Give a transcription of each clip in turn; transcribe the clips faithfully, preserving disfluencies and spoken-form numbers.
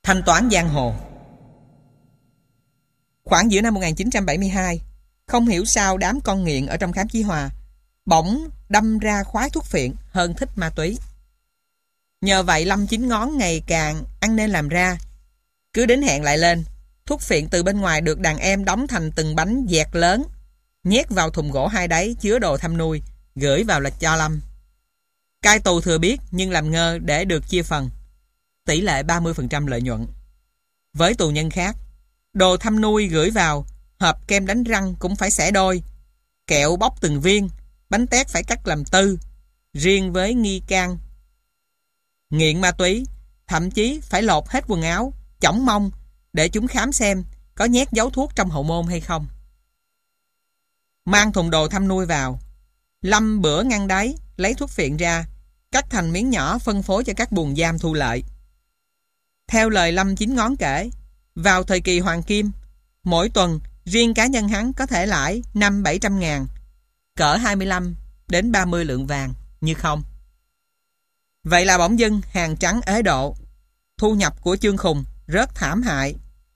Thanh toán giang hồ. Khoảng giữa năm một nghìn chín trăm bảy mươi hai, không hiểu sao đám con nghiện ở trong khám Chí Hòa bỗng đâm ra khoái thuốc phiện hơn thích ma túy. Nhờ vậy Lâm Chín Ngón ngày càng ăn nên làm ra. Cứ đến hẹn lại lên, thuốc phiện từ bên ngoài được đàn em đóng thành từng bánh dẹt lớn, nhét vào thùng gỗ hai đáy chứa đồ thăm nuôi, gửi vào là cho Lâm. Cai tù thừa biết nhưng làm ngơ để được chia phần, tỷ lệ ba mươi phần trăm lợi nhuận. Với tù nhân khác, đồ thăm nuôi gửi vào, hộp kem đánh răng cũng phải xẻ đôi, kẹo bóc từng viên, bánh tét phải cắt làm tư. Riêng với nghi can nghiện ma túy, thậm chí phải lột hết quần áo, chỏng mông để chúng khám xem có nhét dấu thuốc trong hậu môn hay không. Mang thùng đồ thăm nuôi vào, Lâm bữa ngăn đáy, lấy thuốc phiện ra, cắt thành miếng nhỏ phân phối cho các buồng giam thu lợi. Theo lời Lâm Chín Ngón kể, vào thời kỳ hoàng kim, mỗi tuần riêng cá nhân hắn có thể lãi năm bảy trăm ngàn, cỡ hai mươi lăm đến ba mươi lượng vàng như không. Vậy là bỗng dưng hàng trắng ế độ, thu nhập của Chương Khùng rất thảm hại.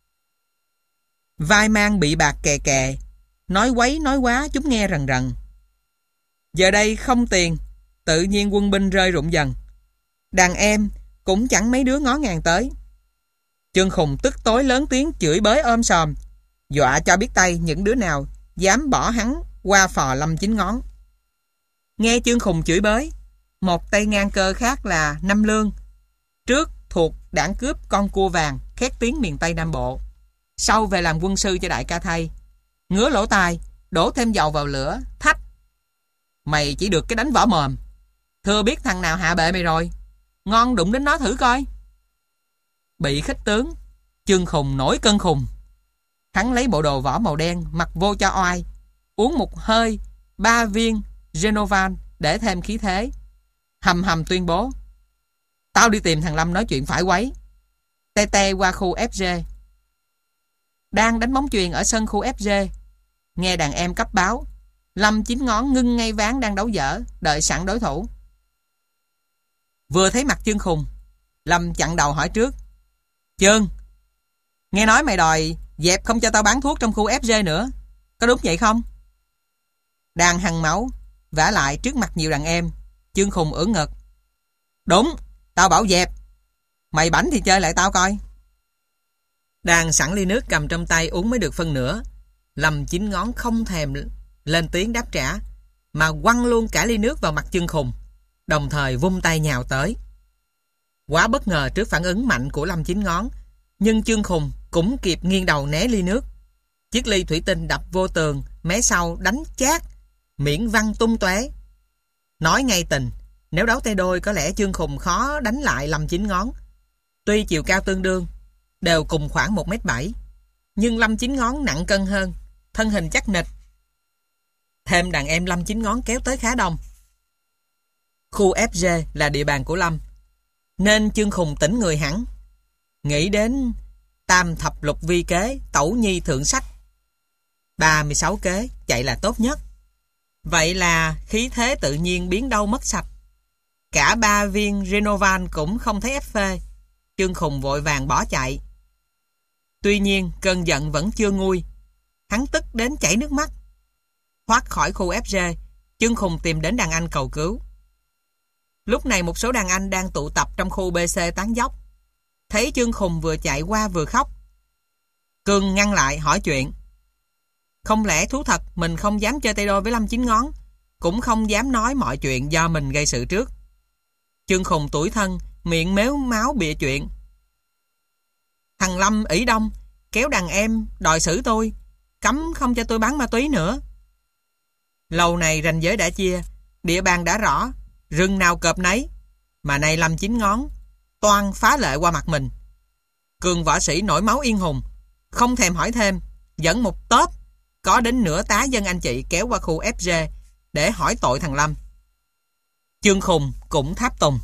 Vai mang bị bạc kè kè, nói quấy nói quá chúng nghe rần rần. Giờ đây không tiền, tự nhiên quân binh rơi rụng dần. Đàn em cũng chẳng mấy đứa ngó ngàng tới. Chương Khùng tức tối lớn tiếng chửi bới ôm sòm, dọa cho biết tay những đứa nào dám bỏ hắn qua phò Lâm Chín Ngón. Nghe Chương Khùng chửi bới, một tay ngang cơ khác là Năm Lương, trước thuộc đảng cướp con cua vàng khét tiếng miền Tây Nam Bộ, sau về làm quân sư cho đại ca Thay, ngứa lỗ tai, đổ thêm dầu vào lửa, thách: mày chỉ được cái đánh võ mồm, thưa biết thằng nào hạ bệ mày rồi, ngon đụng đến nó thử coi. Bị khích tướng, Chương Khùng nổi cơn khùng. Hắn lấy bộ đồ võ màu đen mặc vô cho oai, uống một hơi ba viên Genovan để thêm khí thế, hầm hầm tuyên bố: tao đi tìm thằng Lâm nói chuyện phải quấy. Tê tê qua khu ép giê. Đang đánh bóng chuyền ở sân khu ép giê, nghe đàn em cấp báo, Lâm Chín Ngón ngưng ngay ván đang đấu dở, đợi sẵn đối thủ. Vừa thấy mặt Chương Khùng, Lâm chặn đầu hỏi trước: Chương, nghe nói mày đòi dẹp không cho tao bán thuốc trong khu ép giê nữa, có đúng vậy không? Đang hằn máu, vả lại trước mặt nhiều đàn em, Chương Khùng ưỡn ngực: đúng, tao bảo dẹp, mày bảnh thì chơi lại tao coi. Đang sẵn ly nước cầm trong tay uống mới được phân nửa, Lâm Chín Ngón không thèm lên tiếng đáp trả, mà quăng luôn cả ly nước vào mặt Chương Khùng, đồng thời vung tay nhào tới. Quá bất ngờ trước phản ứng mạnh của Lâm Chín Ngón, nhưng Chương Khùng cũng kịp nghiêng đầu né ly nước. Chiếc ly thủy tinh đập vô tường, mé sau đánh chát, miệng văng tung tóe. Nói ngay tình, nếu đấu tay đôi có lẽ Chương Khùng khó đánh lại Lâm Chín Ngón. Tuy chiều cao tương đương, đều cùng khoảng một mét bảy, nhưng Lâm Chín Ngón nặng cân hơn, thân hình chắc nịch. Thêm đàn em Lâm Chín Ngón kéo tới khá đông. Khu ép giê là địa bàn của Lâm, nên Chương Khùng tỉnh người hẳn, nghĩ đến tam thập lục vi kế, tẩu nhi thượng sách, ba mươi sáu kế chạy là tốt nhất. Vậy là khí thế tự nhiên biến đâu mất sạch. Cả ba viên Genovan cũng không thấy ép phê. Chương Khùng vội vàng bỏ chạy. Tuy nhiên cơn giận vẫn chưa nguôi, hắn tức đến chảy nước mắt. Thoát khỏi khu ép giê, Chương Khùng tìm đến đàn anh cầu cứu. Lúc này một số đàn anh đang tụ tập trong khu bê xê tán dóc, thấy Chương Khùng vừa chạy qua vừa khóc. Cường ngăn lại hỏi chuyện. Không lẽ thú thật mình không dám chơi tay đôi với Lâm Chín Ngón, cũng không dám nói mọi chuyện do mình gây sự trước. Chương Khùng tủi thân, miệng méo máu bịa chuyện. Thằng Lâm ỷ đông kéo đàn em đòi xử tôi, cấm không cho tôi bán ma túy nữa. Lâu này ranh giới đã chia, địa bàn đã rõ, rừng nào cọp nấy, mà nay Lâm Chín Ngón toan phá lệ qua mặt mình. Cường võ sĩ nổi máu yên hùng, không thèm hỏi thêm, dẫn một tớp có đến nửa tá dân anh chị kéo qua khu ép giê để hỏi tội thằng Lâm. Chương Khùng cũng tháp tùng.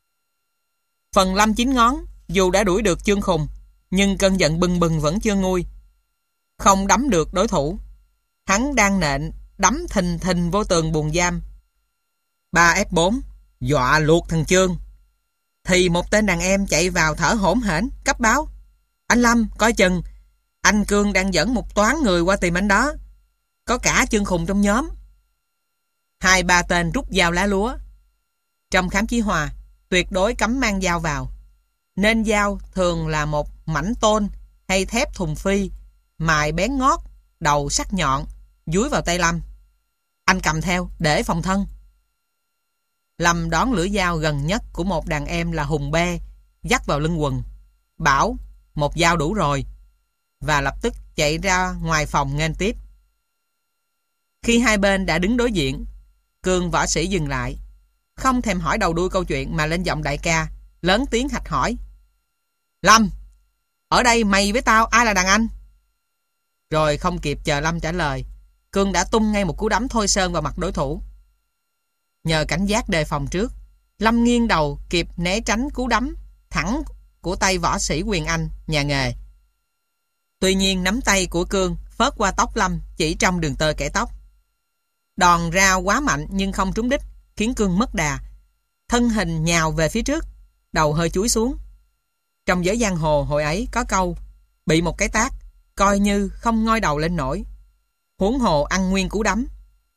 Phần Lâm Chín Ngón dù đã đuổi được Chương Khùng, nhưng cơn giận bừng bừng vẫn chưa nguôi. Không đấm được đối thủ, hắn đang nện đấm thình thình vô tường buồng giam. Ba ép bốn dọa luộc thằng Chương, thì một tên đàn em chạy vào thở hổn hển cấp gấp báo. Anh Lâm, coi chừng, anh Cương đang dẫn một toán người qua tìm anh đó. Có cả Chương Khùng trong nhóm. Hai ba tên rút dao lá lúa. Trong khám chí hòa, tuyệt đối cấm mang dao vào. Nên dao thường là một mảnh tôn hay thép thùng phi, mài bén ngót, đầu sắc nhọn, dúi vào tay Lâm. Anh cầm theo để phòng thân. Lâm đón lưỡi dao gần nhất của một đàn em là Hùng Be, dắt vào lưng quần, bảo một dao đủ rồi, và lập tức chạy ra ngoài phòng nghênh tiếp. Khi hai bên đã đứng đối diện, Cương võ sĩ dừng lại, không thèm hỏi đầu đuôi câu chuyện mà lên giọng đại ca, lớn tiếng hạch hỏi. Lâm, ở đây mày với tao ai là đàn anh? Rồi không kịp chờ Lâm trả lời, Cương đã tung ngay một cú đấm thôi sơn vào mặt đối thủ. Nhờ cảnh giác đề phòng trước, Lâm nghiêng đầu kịp né tránh cú đấm thẳng của tay võ sĩ Quyền Anh, nhà nghề. Tuy nhiên nắm tay của Cương phớt qua tóc Lâm chỉ trong đường tơ kẻ tóc. Đòn ra quá mạnh nhưng không trúng đích, khiến Cương mất đà, thân hình nhào về phía trước, đầu hơi chúi xuống. Trong giới giang hồ hồi ấy có câu bị một cái tát coi như không ngoi đầu lên nổi, huống hồ ăn nguyên cú đấm.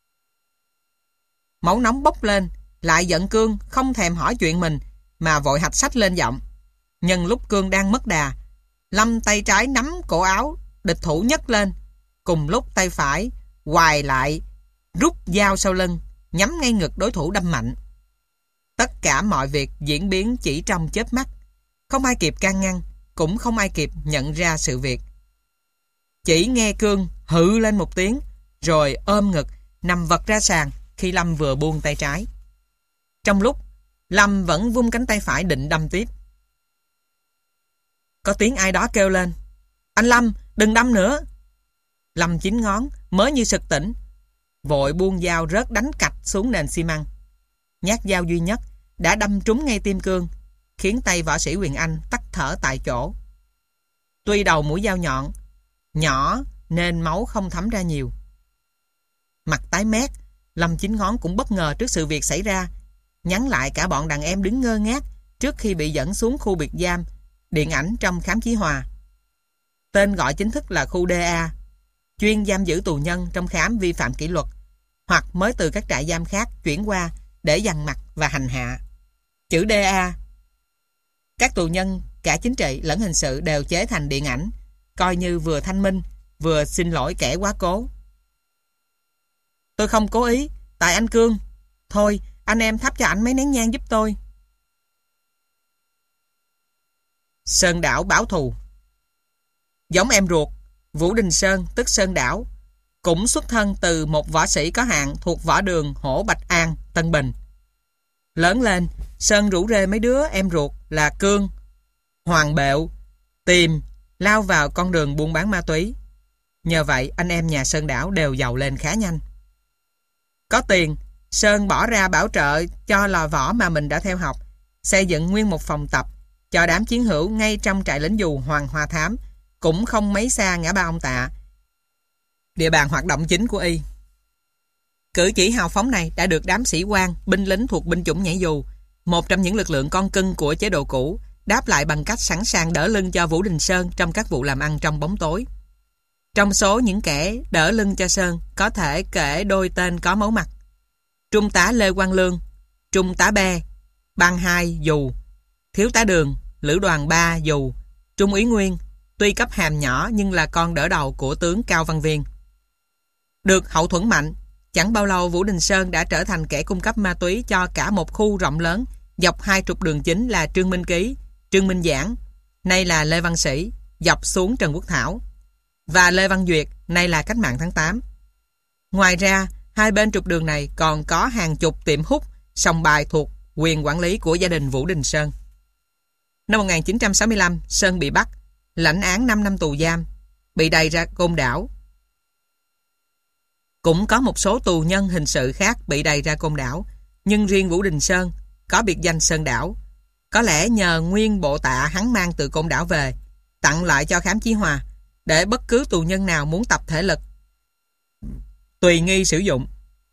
Máu nóng bốc lên, lại giận Cương không thèm hỏi chuyện mình mà vội hạch sách lên giọng. Nhân lúc Cương đang mất đà, Lâm tay trái nắm cổ áo địch thủ nhấc lên, cùng lúc tay phải hoài lại rút dao sau lưng, nhắm ngay ngực đối thủ đâm mạnh. Tất cả mọi việc diễn biến chỉ trong chớp mắt, không ai kịp can ngăn, cũng không ai kịp nhận ra sự việc. Chỉ nghe Cương hự lên một tiếng, rồi ôm ngực nằm vật ra sàn khi Lâm vừa buông tay trái. Trong lúc Lâm vẫn vung cánh tay phải định đâm tiếp, có tiếng ai đó kêu lên. Anh Lâm, đừng đâm nữa. Lâm chín ngón mới như sực tỉnh, vội buông dao rớt đánh cạch xuống nền xi măng. Nhát dao duy nhất đã đâm trúng ngay tim Cương, khiến tay võ sĩ Quyền Anh tắt thở tại chỗ. Tuy đầu mũi dao nhọn nhỏ nên máu không thấm ra nhiều. Mặt tái mét, Lâm chín ngón cũng bất ngờ trước sự việc xảy ra, nhắn lại cả bọn đàn em đứng ngơ ngác trước khi bị dẫn xuống khu biệt giam điện ảnh trong khám chí hòa. Tên gọi chính thức là khu đê a, chuyên giam giữ tù nhân trong khám vi phạm kỷ luật, hoặc mới từ các trại giam khác chuyển qua để dằn mặt và hành hạ. Chữ đê a, các tù nhân cả chính trị lẫn hình sự đều chế thành điện ảnh, coi như vừa thanh minh vừa xin lỗi kẻ quá cố. Tôi không cố ý, tại anh Cương. Thôi, anh em thắp cho ảnh mấy nén nhang giúp tôi. Sơn Đảo báo thù. Giống em ruột, Vũ Đình Sơn tức Sơn Đảo, cũng xuất thân từ một võ sĩ có hạng thuộc võ đường Hổ Bạch An, Tân Bình. Lớn lên, Sơn rủ rê mấy đứa em ruột là Cương, Hoàng Bẹo tìm lao vào con đường buôn bán ma túy. Nhờ vậy anh em nhà Sơn Đảo đều giàu lên khá nhanh. Có tiền, Sơn bỏ ra bảo trợ cho lò võ mà mình đã theo học, xây dựng nguyên một phòng tập cho đám chiến hữu ngay trong trại lính dù Hoàng Hoa Thám, cũng không mấy xa ngã ba ông Tạ, địa bàn hoạt động chính của y. Cử chỉ hào phóng này đã được đám sĩ quan, binh lính thuộc binh chủng nhảy dù, một trong những lực lượng con cưng của chế độ cũ, đáp lại bằng cách sẵn sàng đỡ lưng cho Vũ Đình Sơn trong các vụ làm ăn trong bóng tối. Trong số những kẻ đỡ lưng cho Sơn có thể kể đôi tên có máu mặt: Trung tá Lê Quang Lương, Trung tá Be, Ban hai dù, Thiếu tá Đường, Lữ đoàn ba dù, Trung úy Nguyên, tuy cấp hàm nhỏ nhưng là con đỡ đầu của tướng Cao Văn Viên. Được hậu thuẫn mạnh, chẳng bao lâu Vũ Đình Sơn đã trở thành kẻ cung cấp ma túy cho cả một khu rộng lớn dọc hai trục đường chính là Trương Minh Ký, Trương Minh Giảng, nay là Lê Văn Sĩ, dọc xuống Trần Quốc Thảo, và Lê Văn Duyệt, nay là Cách mạng tháng tám. Ngoài ra, hai bên trục đường này còn có hàng chục tiệm hút, sòng bài thuộc quyền quản lý của gia đình Vũ Đình Sơn. Năm một nghìn chín trăm sáu mươi lăm, Sơn bị bắt, lãnh án năm năm tù giam, bị đày ra Côn Đảo. Cũng có một số tù nhân hình sự khác bị đày ra Côn Đảo, nhưng riêng Vũ Đình Sơn có biệt danh Sơn Đảo, có lẽ nhờ nguyên bộ tạ hắn mang từ Côn Đảo về, tặng lại cho khám chí hòa, để bất cứ tù nhân nào muốn tập thể lực tùy nghi sử dụng.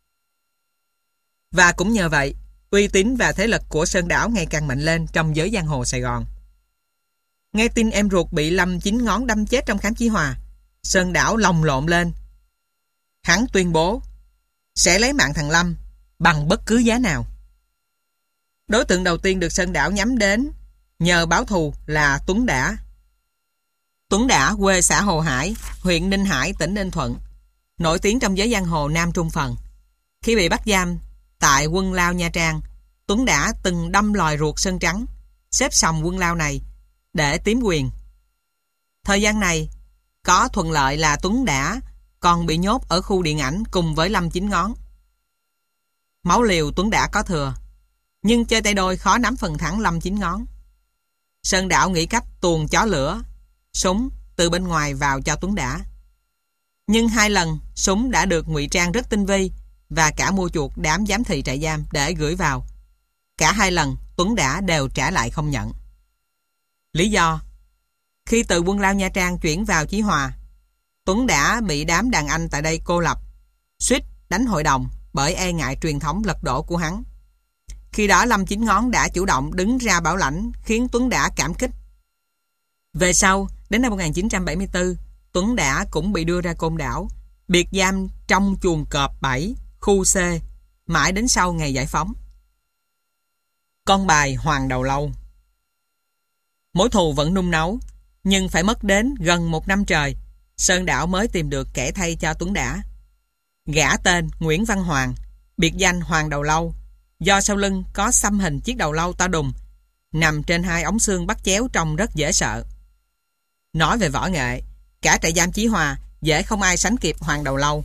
Và cũng nhờ vậy, uy tín và thế lực của Sơn Đảo ngày càng mạnh lên trong giới giang hồ Sài Gòn. Nghe tin em ruột bị Lâm Chín Ngón đâm chết trong khám Chí Hòa, Sơn Đảo lồng lộn lên. Hắn tuyên bố sẽ lấy mạng thằng Lâm bằng bất cứ giá nào. Đối tượng đầu tiên được Sơn Đảo nhắm đến nhờ báo thù là Tuấn Đã. Tuấn Đã quê xã Hồ Hải, huyện Ninh Hải, tỉnh Ninh Thuận, nổi tiếng trong giới giang hồ Nam Trung Phần. Khi bị bắt giam tại Quân Lao Nha Trang, Tuấn Đã từng đâm lòi ruột Sơn Trắng, xếp sòng Quân Lao này để tiếm quyền. Thời gian này, có thuận lợi là Tuấn Đã còn bị nhốt ở khu điện ảnh cùng với Lâm Chín Ngón. Máu liều Tuấn Đã có thừa, nhưng chơi tay đôi khó nắm phần thắng Lâm Chín Ngón. Sơn Đảo nghĩ cách tuồn chó lửa, súng từ bên ngoài vào cho Tuấn Đã. Nhưng hai lần súng đã được ngụy trang rất tinh vi và cả mua chuộc đám giám thị trại giam để gửi vào. Cả hai lần Tuấn Đã đều trả lại không nhận. Lý do: khi từ Quân Lao Nha Trang chuyển vào Chí Hòa, Tuấn Đã bị đám đàn anh tại đây cô lập, suýt đánh hội đồng bởi e ngại truyền thống lật đổ của hắn. Khi đó Lâm Chín Ngón đã chủ động đứng ra bảo lãnh, khiến Tuấn Đã cảm kích. Về sau, đến năm một nghìn chín trăm bảy mươi tư, Tuấn Đã cũng bị đưa ra Côn Đảo, biệt giam trong chuồng cọp bảy, khu C, mãi đến sau ngày giải phóng. Con bài Hoàng Đầu Lâu. Mối thù vẫn nung nấu, nhưng phải mất đến gần một năm trời, Sơn Đảo mới tìm được kẻ thay cho Tuấn Đã. Gã tên Nguyễn Văn Hoàng, biệt danh Hoàng Đầu Lâu, do sau lưng có xăm hình chiếc đầu lâu to đùng, nằm trên hai ống xương bắt chéo trông rất dễ sợ. Nói về võ nghệ, cả trại giam Chí Hòa dễ không ai sánh kịp Hoàng Đầu Lâu.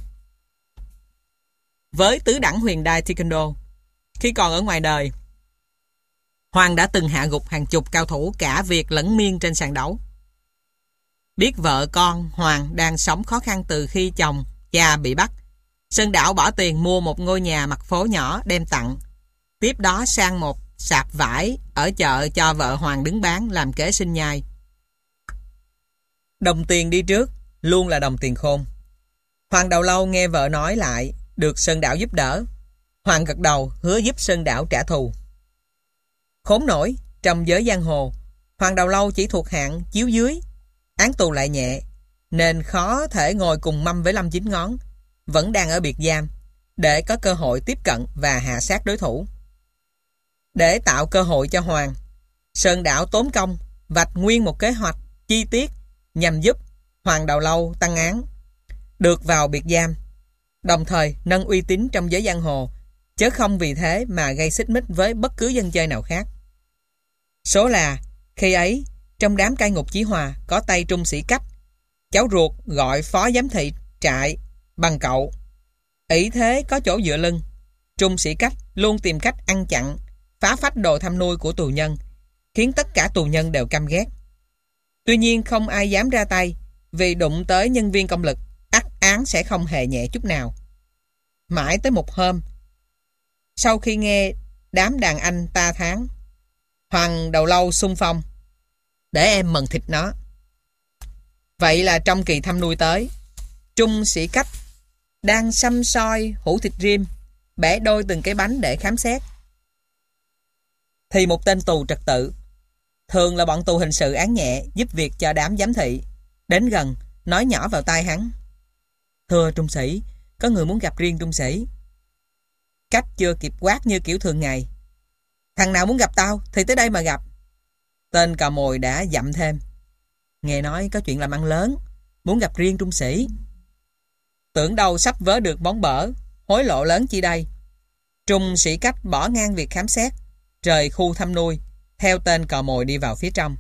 Với tứ đẳng huyền đai Taekwondo, khi còn ở ngoài đời, Hoàng đã từng hạ gục hàng chục cao thủ cả Việt lẫn Miên trên sàn đấu. Biết vợ con Hoàng đang sống khó khăn từ khi chồng, cha bị bắt, Sơn Đảo bỏ tiền mua một ngôi nhà mặt phố nhỏ đem tặng. Tiếp đó sang một sạp vải ở chợ cho vợ Hoàng đứng bán làm kế sinh nhai. Đồng tiền đi trước luôn là đồng tiền khôn. Hoàng Đầu Lâu nghe vợ nói lại được Sơn Đảo giúp đỡ. Hoàng gật đầu hứa giúp Sơn Đảo trả thù. Khốn nổi, trong giới giang hồ, Hoàng Đầu Lâu chỉ thuộc hạng chiếu dưới, án tù lại nhẹ, nên khó thể ngồi cùng mâm với Lâm Chín Ngón, vẫn đang ở biệt giam, để có cơ hội tiếp cận và hạ sát đối thủ. Để tạo cơ hội cho Hoàng, Sơn Đảo tốn công vạch nguyên một kế hoạch chi tiết nhằm giúp Hoàng Đầu Lâu tăng án, được vào biệt giam, đồng thời nâng uy tín trong giới giang hồ, chứ không vì thế mà gây xích mích với bất cứ dân chơi nào khác. Số là khi ấy trong đám cai ngục Chí Hòa có tay Trung Sĩ Cách, cháu ruột gọi phó giám thị trại bằng cậu. Ý thế có chỗ dựa lưng, Trung Sĩ Cách luôn tìm cách ăn chặn, phá phách đồ thăm nuôi của tù nhân, khiến tất cả tù nhân đều căm ghét. Tuy nhiên không ai dám ra tay, vì đụng tới nhân viên công lực, ắt án sẽ không hề nhẹ chút nào. Mãi tới một hôm, sau khi nghe đám đàn anh ta thán, Hoàng Đầu Lâu xung phong: để em mần thịt nó. Vậy là trong kỳ thăm nuôi tới, Trung Sĩ Cách đang xăm soi hũ thịt rim, bẻ đôi từng cái bánh để khám xét, thì một tên tù trật tự, thường là bọn tù hình sự án nhẹ giúp việc cho đám giám thị, đến gần nói nhỏ vào tai hắn: thưa Trung Sĩ, có người muốn gặp riêng Trung Sĩ. Cách chưa kịp quát như kiểu thường ngày: thằng nào muốn gặp tao thì tới đây mà gặp. Tên cò mồi đã dặm thêm: nghe nói có chuyện làm ăn lớn, muốn gặp riêng Trung Sĩ. Tưởng đâu sắp vớ được món bở, hối lộ lớn chi đây. Trung Sĩ Cách bỏ ngang việc khám xét, rời khu thăm nuôi, theo tên cò mồi đi vào phía trong.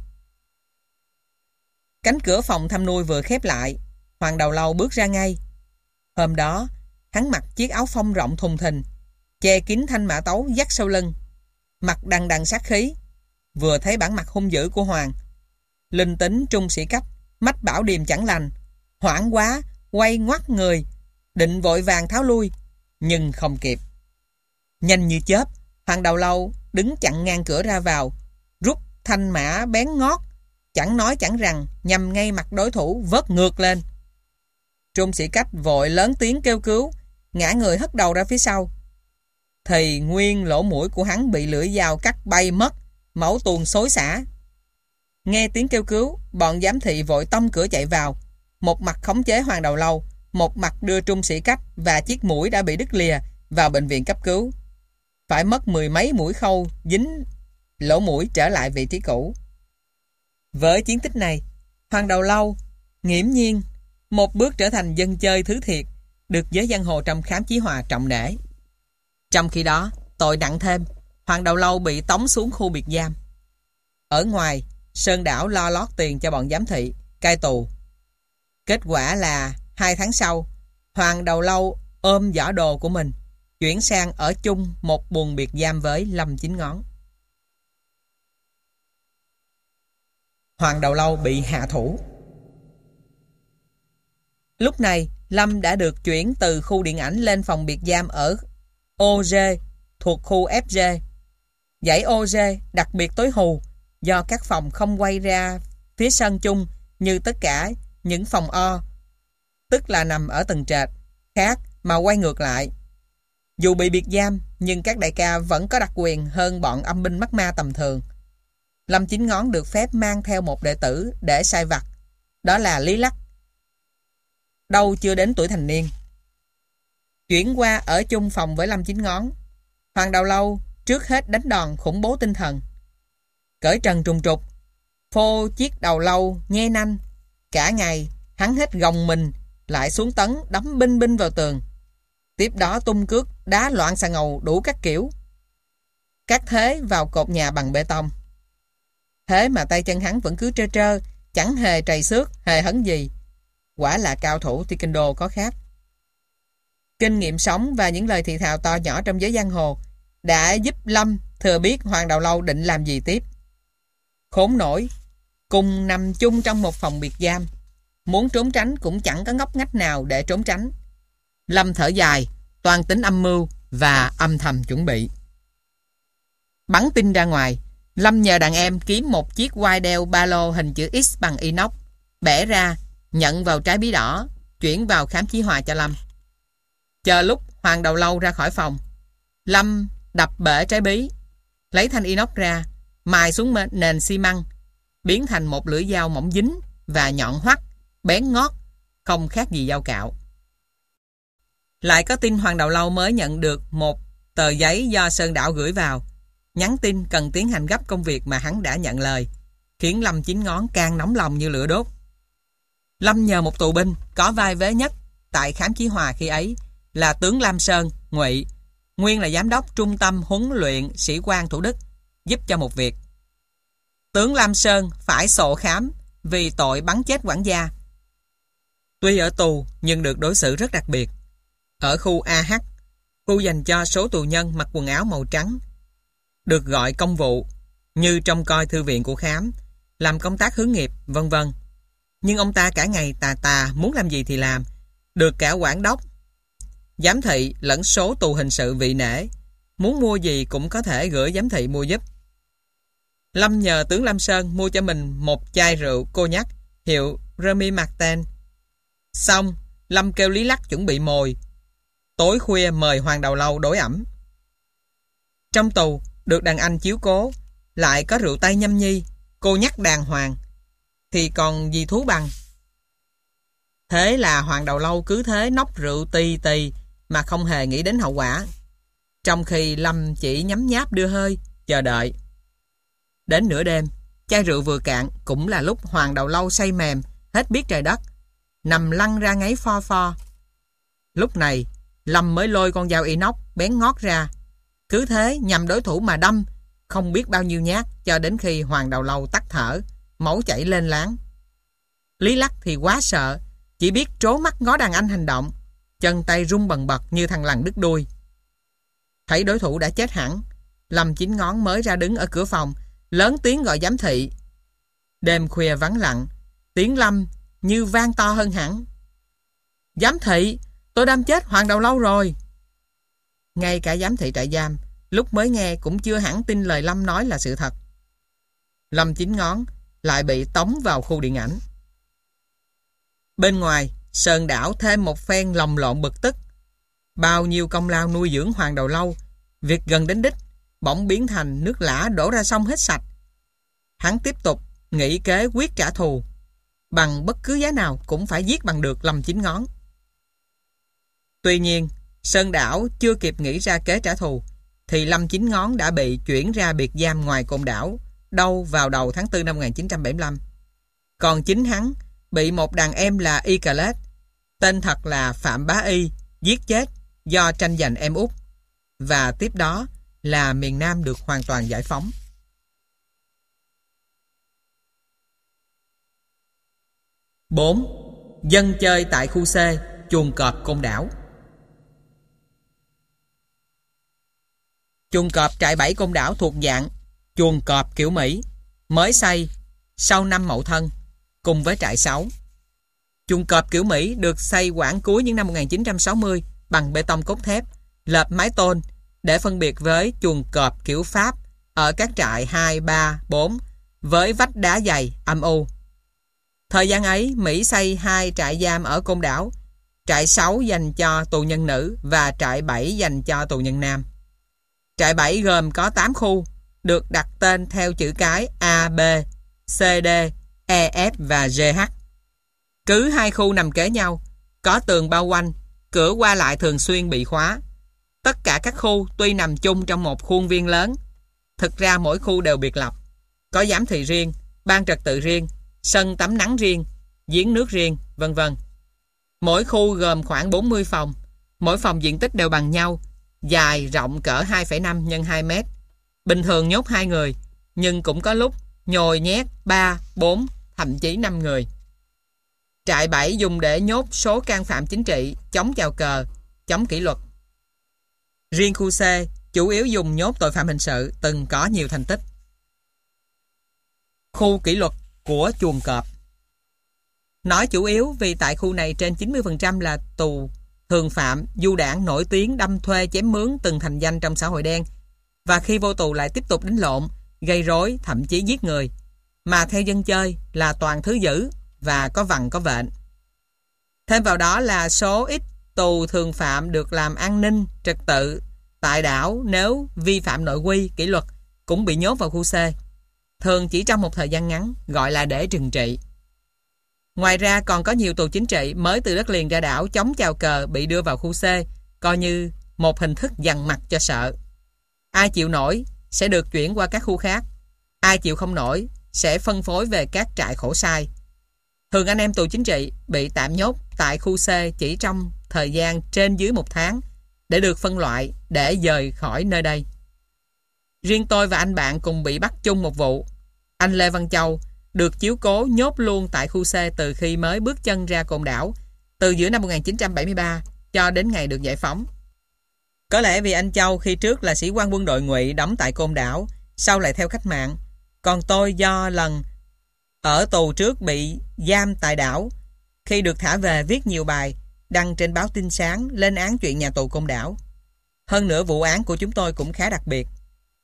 Cánh cửa phòng thăm nuôi vừa khép lại, Hoàng Đầu Lâu bước ra ngay. Hôm đó, hắn mặc chiếc áo phông rộng thùng thình, che kín thanh mã tấu dắt sau lưng, mặt đằng đằng sát khí. Vừa thấy bản mặt hung dữ của Hoàng, linh tính Trung Sĩ Cách mách bảo điềm chẳng lành, hoảng quá quay ngoắt người, định vội vàng tháo lui, nhưng không kịp. Nhanh như chớp, Hoàng Đầu Lâu đứng chặn ngang cửa ra vào, rút thanh mã bén ngót, chẳng nói chẳng rằng nhằm ngay mặt đối thủ vớt ngược lên. Trung Sĩ Cách vội lớn tiếng kêu cứu, ngã người hất đầu ra phía sau, thì nguyên lỗ mũi của hắn bị lưỡi dao cắt bay mất, máu tuôn xối xả. Nghe tiếng kêu cứu, bọn giám thị vội tông cửa chạy vào, một mặt khống chế Hoàng Đầu Lâu, một mặt đưa Trung Sĩ Cách và chiếc mũi đã bị đứt lìa vào bệnh viện cấp cứu. Phải mất mười mấy mũi khâu dính lỗ mũi trở lại vị trí cũ. Với chiến tích này, Hoàng Đầu Lâu nghiễm nhiên một bước trở thành dân chơi thứ thiệt, được giới giang hồ trong khám chí hòa trọng nể. Trong khi đó, tội nặng thêm, Hoàng Đầu Lâu bị tống xuống khu biệt giam. Ở ngoài, Sơn Đảo lo lót tiền cho bọn giám thị, cai tù. Kết quả là hai tháng sau, Hoàng Đầu Lâu ôm giỏ đồ của mình, chuyển sang ở chung một buồng biệt giam với Lâm Chín Ngón. Hoàng Đầu Lâu bị hạ thủ. Lúc này, Lâm đã được chuyển từ khu điện ảnh lên phòng biệt giam ở ô giê thuộc khu ép giê. Dãy ô giê đặc biệt tối hù do các phòng không quay ra phía sân chung như tất cả những phòng O, tức là nằm ở tầng trệt khác mà quay ngược lại. Dù bị biệt giam, nhưng các đại ca vẫn có đặc quyền hơn bọn âm binh mắc ma tầm thường. Lâm Chín Ngón được phép mang theo một đệ tử để sai vặt, đó là Lý Lắc, đâu chưa đến tuổi thành niên. Chuyển qua ở chung phòng với Lâm Chín Ngón, Hoàng Đầu Lâu trước hết đánh đòn khủng bố tinh thần. Cởi trần trùng trục, phô chiếc đầu lâu nhe nanh, cả ngày hắn hết gồng mình lại xuống tấn đấm binh binh vào tường. Tiếp đó tung cước đá loạn xà ngầu đủ các kiểu, các thế vào cột nhà bằng bê tông. Thế mà tay chân hắn vẫn cứ trơ trơ, chẳng hề trầy xước, hề hấn gì. Quả là cao thủ taekwondo có khác. Kinh nghiệm sống và những lời thì thào to nhỏ trong giới giang hồ đã giúp Lâm thừa biết Hoàng Đầu Lâu định làm gì tiếp. Khốn nổi, cùng nằm chung trong một phòng biệt giam, muốn trốn tránh cũng chẳng có ngóc ngách nào để trốn tránh. Lâm thở dài, toàn tính âm mưu và âm thầm chuẩn bị. Bắn tin ra ngoài, Lâm nhờ đàn em kiếm một chiếc quai đeo ba lô hình chữ X bằng inox, bẻ ra, nhận vào trái bí đỏ, chuyển vào khám chí hòa cho Lâm. Chờ lúc Hoàng Đầu Lâu ra khỏi phòng, Lâm đập bể trái bí, lấy thanh inox ra, mài xuống nền xi măng, biến thành một lưỡi dao mỏng dính và nhọn hoắt, bén ngót, không khác gì dao cạo. Lại có tin Hoàng Đầu Lâu mới nhận được một tờ giấy do Sơn Đảo gửi vào, nhắn tin cần tiến hành gấp công việc mà hắn đã nhận lời, khiến Lâm Chín Ngón càng nóng lòng như lửa đốt. Lâm nhờ một tù binh có vai vế nhất tại khám chí hòa khi ấy là tướng Lam Sơn, Ngụy, nguyên là giám đốc trung tâm huấn luyện sĩ quan Thủ Đức, giúp cho một việc. Tướng Lam Sơn phải sổ khám vì tội bắn chết quản gia. Tuy ở tù nhưng được đối xử rất đặc biệt. Ở khu a hát, khu dành cho số tù nhân mặc quần áo màu trắng, được gọi công vụ, như trong coi thư viện của khám, làm công tác hướng nghiệp, vân vân. Nhưng ông ta cả ngày tà tà, muốn làm gì thì làm, được cả quản đốc, giám thị lẫn số tù hình sự vị nể, muốn mua gì cũng có thể gửi giám thị mua giúp. Lâm nhờ tướng Lam Sơn mua cho mình một chai rượu cô nhắc hiệu Remy Martin. Xong, Lâm kêu Lý Lắc chuẩn bị mồi, tối khuya mời Hoàng Đầu Lâu đối ẩm. Trong tù được đàn anh chiếu cố, lại có rượu tây nhâm nhi, cô nhắc đàng hoàng, thì còn gì thú bằng. Thế là Hoàng Đầu Lâu cứ thế nốc rượu tì tì mà không hề nghĩ đến hậu quả, trong khi Lâm chỉ nhấm nháp đưa hơi, chờ đợi. Đến nửa đêm, chai rượu vừa cạn cũng là lúc Hoàng Đầu Lâu say mềm, hết biết trời đất, nằm lăn ra ngáy pho pho. Lúc này, Lâm mới lôi con dao inox bén ngót ra, cứ thế nhằm đối thủ mà đâm, không biết bao nhiêu nhát, cho đến khi Hoàng Đầu Lâu tắt thở, máu chảy lên láng. Lý Lắc thì quá sợ, chỉ biết trố mắt ngó đàn anh hành động, chân tay run bần bật như thằng lằn đứt đuôi. Thấy đối thủ đã chết hẳn, Lâm Chín Ngón mới ra đứng ở cửa phòng, lớn tiếng gọi giám thị. Đêm khuya vắng lặng, tiếng Lâm như vang to hơn hẳn. Giám thị, tôi đâm chết Hoàng Đầu Lâu rồi. Ngay cả giám thị trại giam, lúc mới nghe cũng chưa hẳn tin lời Lâm nói là sự thật. Lâm Chín Ngón lại bị tống vào khu điện ảnh. Bên ngoài, Sơn Đảo thêm một phen lồng lộn bực tức. Bao nhiêu công lao nuôi dưỡng Hoàng Đầu Lâu, việc gần đến đích bỗng biến thành nước lã đổ ra sông hết sạch. Hắn tiếp tục nghĩ kế quyết trả thù. Bằng bất cứ giá nào cũng phải giết bằng được Lâm Chín Ngón. Tuy nhiên, Sơn Đảo chưa kịp nghĩ ra kế trả thù, thì Lâm Chín Ngón đã bị chuyển ra biệt giam ngoài Côn Đảo đâu vào đầu tháng tư năm một nghìn chín trăm bảy mươi lăm. Còn chính hắn bị một đàn em là Y Cà Lết, tên thật là Phạm Bá Y, giết chết do tranh giành em út. Và tiếp đó là miền Nam được hoàn toàn giải phóng. bốn. Dân chơi tại khu C, chuồng cọp Côn Đảo. Chuồng cọp trại bảy Côn Đảo thuộc dạng chuồng cọp kiểu Mỹ, mới xây sau năm Mậu Thân, cùng với trại sáu. Chuồng cọp kiểu Mỹ được xây khoảng cuối những năm một nghìn chín trăm sáu mươi bằng bê tông cốt thép, lợp mái tôn để phân biệt với chuồng cọp kiểu Pháp ở các trại hai, ba, bốn với vách đá dày, âm u. Thời gian ấy, Mỹ xây hai trại giam ở Côn Đảo, trại sáu dành cho tù nhân nữ và trại bảy dành cho tù nhân nam. Trại bảy gồm có tám khu, được đặt tên theo chữ cái A, B, C, D, E, F và G, H. Cứ hai khu nằm kế nhau, có tường bao quanh, cửa qua lại thường xuyên bị khóa. Tất cả các khu tuy nằm chung trong một khuôn viên lớn, thực ra mỗi khu đều biệt lập, có giám thị riêng, ban trật tự riêng, sân tắm nắng riêng, giếng nước riêng, vân vân. Mỗi khu gồm khoảng bốn mươi phòng, mỗi phòng diện tích đều bằng nhau, dài rộng cỡ hai phẩy năm nhân hai mét. Bình thường nhốt hai người, nhưng cũng có lúc nhồi nhét ba, bốn, thậm chí năm người. Trại bảy dùng để nhốt số can phạm chính trị, chống chào cờ, chống kỷ luật. Riêng khu C chủ yếu dùng nhốt tội phạm hình sự từng có nhiều thành tích. Khu kỷ luật của chuồng cọp. Nói chủ yếu vì tại khu này trên chín mươi phần trăm là tù thường phạm, du đảng nổi tiếng đâm thuê chém mướn từng thành danh trong xã hội đen, và khi vô tù lại tiếp tục đánh lộn, gây rối, thậm chí giết người, mà theo dân chơi là toàn thứ dữ và có vằn có vện. Thêm vào đó là số ít tù thường phạm được làm an ninh trật tự tại đảo nếu vi phạm nội quy kỷ luật cũng bị nhốt vào khu C, thường chỉ trong một thời gian ngắn, gọi là để trừng trị. Ngoài ra còn có nhiều tù chính trị mới từ đất liền ra đảo chống chào cờ bị đưa vào khu C, coi như một hình thức dằn mặt cho sợ. Ai chịu nổi sẽ được chuyển qua các khu khác, ai chịu không nổi sẽ phân phối về các trại khổ sai. Thường anh em tù chính trị bị tạm nhốt tại khu C chỉ trong thời gian trên dưới một tháng để được phân loại để dời khỏi nơi đây. Riêng tôi và anh bạn cùng bị bắt chung một vụ. Anh Lê Văn Châu được chiếu cố nhốt luôn tại khu C từ khi mới bước chân ra Côn Đảo, từ giữa năm một nghìn chín trăm bảy mươi ba cho đến ngày được giải phóng. Có lẽ vì anh Châu khi trước là sĩ quan quân đội Ngụy đóng tại Côn Đảo, sau lại theo cách mạng, còn tôi do lần ở tù trước bị giam tại đảo, khi được thả về viết nhiều bài đăng trên báo Tin Sáng lên án chuyện nhà tù Côn Đảo. Hơn nữa vụ án của chúng tôi cũng khá đặc biệt.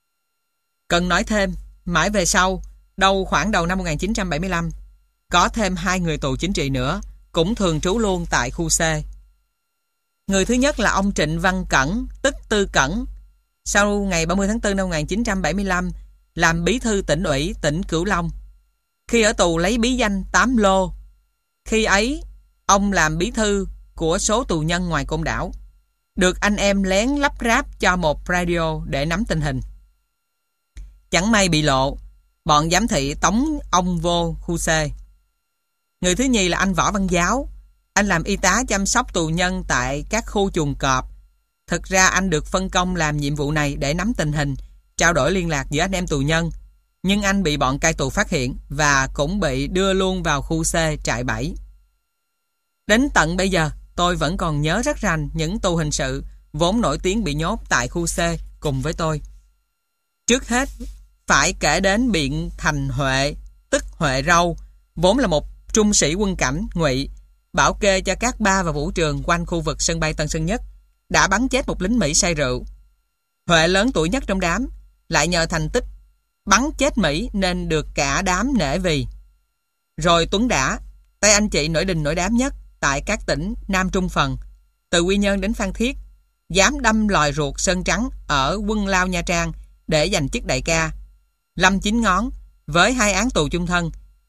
Cần nói thêm, mãi về sau, đâu khoảng đầu năm một nghìn chín trăm bảy mươi lăm, có thêm hai người tù chính trị nữa, cũng thường trú luôn tại khu C. Người thứ nhất là ông Trịnh Văn Cẩn, tức Tư Cẩn, sau ngày ba mươi tháng tư năm một nghìn chín trăm bảy mươi lăm, làm bí thư tỉnh ủy tỉnh Cửu Long. Khi ở tù lấy bí danh Tám Lô. Khi ấy, ông làm bí thư của số tù nhân ngoài Côn Đảo, được anh em lén lắp ráp cho một radio để nắm tình hình. Chẳng may bị lộ, bọn giám thị tống ông vô khu C. Người thứ nhì là anh Võ Văn Giáo. Anh làm y tá chăm sóc tù nhân tại các khu chuồng cọp. Thực ra anh được phân công làm nhiệm vụ này để nắm tình hình, trao đổi liên lạc giữa anh em tù nhân. Nhưng anh bị bọn cai tù phát hiện và cũng bị đưa luôn vào khu C trại bảy. Đến tận bây giờ, tôi vẫn còn nhớ rất rành những tù hình sự vốn nổi tiếng bị nhốt tại khu C cùng với tôi. Trước hết, phải kể đến Biện Thành Huệ, tức Huệ Râu, vốn là một trung sĩ quân cảnh Ngụy, bảo kê cho các ba và vũ trường quanh khu vực sân bay Tân Sơn Nhất, đã bắn chết một lính Mỹ say rượu. Huệ lớn tuổi nhất trong đám, lại nhờ thành tích bắn chết Mỹ nên được cả đám nể vì. Rồi Tuấn Đã, tay anh chị nổi đình nổi đám nhất tại các tỉnh Nam Trung Phần, từ Quy Nhơn đến Phan Thiết, dám đâm lòi ruột Sơn Trắng ở Quân Lao Nha Trang để giành chức đại ca. Lâm Chín Ngón, với hai án tù chung thân,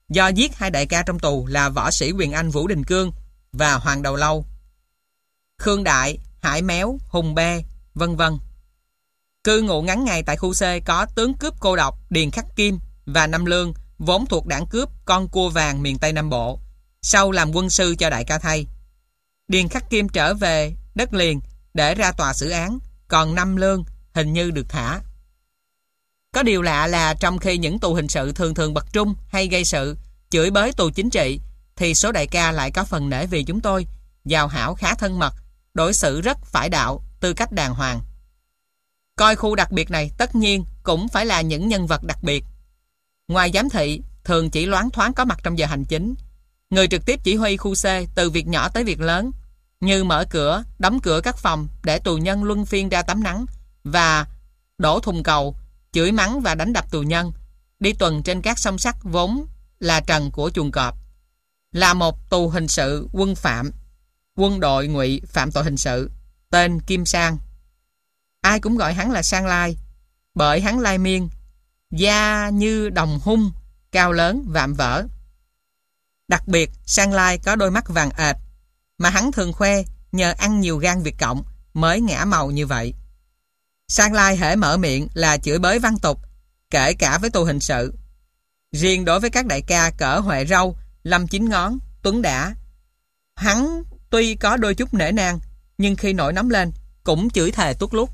do giết hai đại ca trong tù là võ sĩ Quyền Anh Vũ Đình Cương và Hoàng Đầu Lâu, Khương Đại, Hải Méo, Hùng Bê, vân vân. Cư ngụ ngắn ngày tại khu C có tướng cướp cô độc Điền Khắc Kim và Năm Lương, vốn thuộc đảng cướp Con Cua Vàng miền Tây Nam Bộ, sau làm quân sư cho đại ca Thay. Điền Khắc Kim trở về đất liền để ra tòa xử án, còn Năm Lương hình như được thả. Có điều lạ là trong khi những tù hình sự thường thường bật trung hay gây sự, chửi bới tù chính trị, thì số đại ca lại có phần nể vì chúng tôi, giao hảo khá thân mật, đối xử rất phải đạo, tư cách đàng hoàng. Coi khu đặc biệt này tất nhiên cũng phải là những nhân vật đặc biệt. Ngoài giám thị, thường chỉ loáng thoáng có mặt trong giờ hành chính, người trực tiếp chỉ huy khu C từ việc nhỏ tới việc lớn, như mở cửa, đóng cửa các phòng để tù nhân luân phiên ra tắm nắng và đổ thùng cầu, chửi mắng và đánh đập tù nhân, đi tuần trên các song sắt vốn là trần của chuồng cọp. Là một tù hình sự quân phạm, quân đội ngụy phạm tội hình sự, tên Kim Sang. Ai cũng gọi hắn là Sang Lai, bởi hắn lai miên, da như đồng hung, cao lớn, vạm vỡ. Đặc biệt, Sang Lai có đôi mắt vàng ệt, mà hắn thường khoe nhờ ăn nhiều gan Việt Cộng mới ngã màu như vậy. Sang Lai hễ mở miệng là chửi bới văn tục, kể cả với tù hình sự. Riêng đối với các đại ca cỡ Huệ Râu, Lâm Chín Ngón, Tuấn Đã, hắn tuy có đôi chút nể nang, nhưng khi nổi nóng lên cũng chửi thề tuốt lút.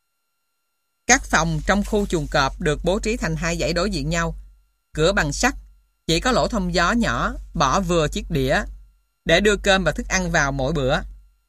Các phòng trong khu chuồng cọp được bố trí thành hai dãy đối diện nhau, cửa bằng sắt, chỉ có lỗ thông gió nhỏ bỏ vừa chiếc đĩa để đưa cơm và thức ăn vào mỗi bữa.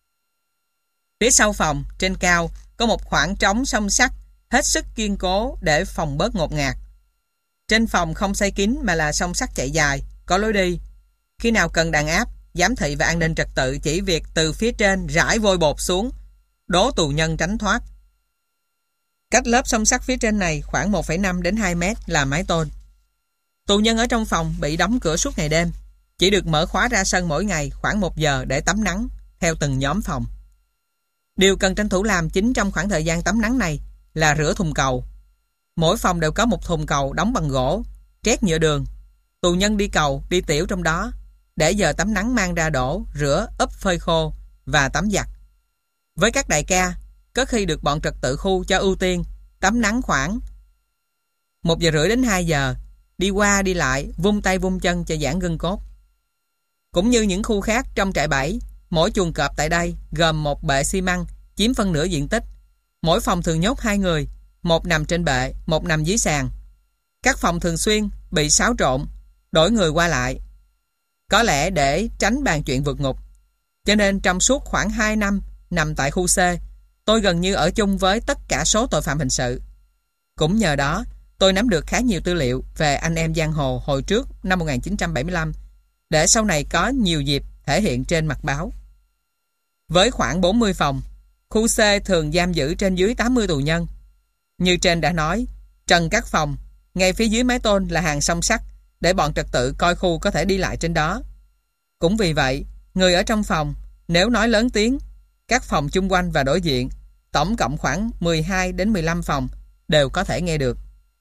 Phía sau phòng, trên cao, có một khoảng trống song sắt hết sức kiên cố để phòng bớt ngột ngạt. Trên phòng không xây kín mà là song sắt chạy dài, có lối đi. Khi nào cần đàn áp, giám thị và an ninh trật tự chỉ việc từ phía trên rải vôi bột xuống, đố tù nhân tránh thoát. Cách lớp song sắt phía trên này khoảng một phẩy năm đến hai mét là mái tôn. Tù nhân ở trong phòng bị đóng cửa suốt ngày đêm, chỉ được mở khóa ra sân mỗi ngày khoảng một giờ để tắm nắng, theo từng nhóm phòng. Điều cần tranh thủ làm chính trong khoảng thời gian tắm nắng này là rửa thùng cầu. Mỗi phòng đều có một thùng cầu đóng bằng gỗ, trét nhựa đường. Tù nhân đi cầu, đi tiểu trong đó, để giờ tắm nắng mang ra đổ, rửa, úp phơi khô và tắm giặt. Với các đại ca, có khi được bọn trật tự khu cho ưu tiên tắm nắng khoảng một giờ rưỡi đến hai giờ, đi qua đi lại, vung tay vung chân cho giãn gân cốt. Cũng như những khu khác trong trại bẫy, mỗi chuồng cọp tại đây gồm một bệ xi măng chiếm phân nửa diện tích. Mỗi phòng thường nhốt hai người, một nằm trên bệ, một nằm dưới sàn. Các phòng thường xuyên bị xáo trộn, đổi người qua lại, có lẽ để tránh bàn chuyện vượt ngục. Cho nên trong suốt khoảng hai năm nằm tại khu C, tôi gần như ở chung với tất cả số tội phạm hình sự. Cũng nhờ đó, tôi nắm được khá nhiều tư liệu về anh em giang hồ hồi trước năm một nghìn chín trăm bảy mươi lăm, để sau này có nhiều dịp thể hiện trên mặt báo. Với khoảng bốn mươi phòng, khu C thường giam giữ trên dưới tám mươi tù nhân. Như trên đã nói, trần các phòng, ngay phía dưới mái tôn là hàng song sắt để bọn trật tự coi khu có thể đi lại trên đó. Cũng vì vậy, người ở trong phòng, nếu nói lớn tiếng, các phòng chung quanh và đối diện, tổng cộng khoảng mười hai đến mười lăm phòng, đều có thể nghe được.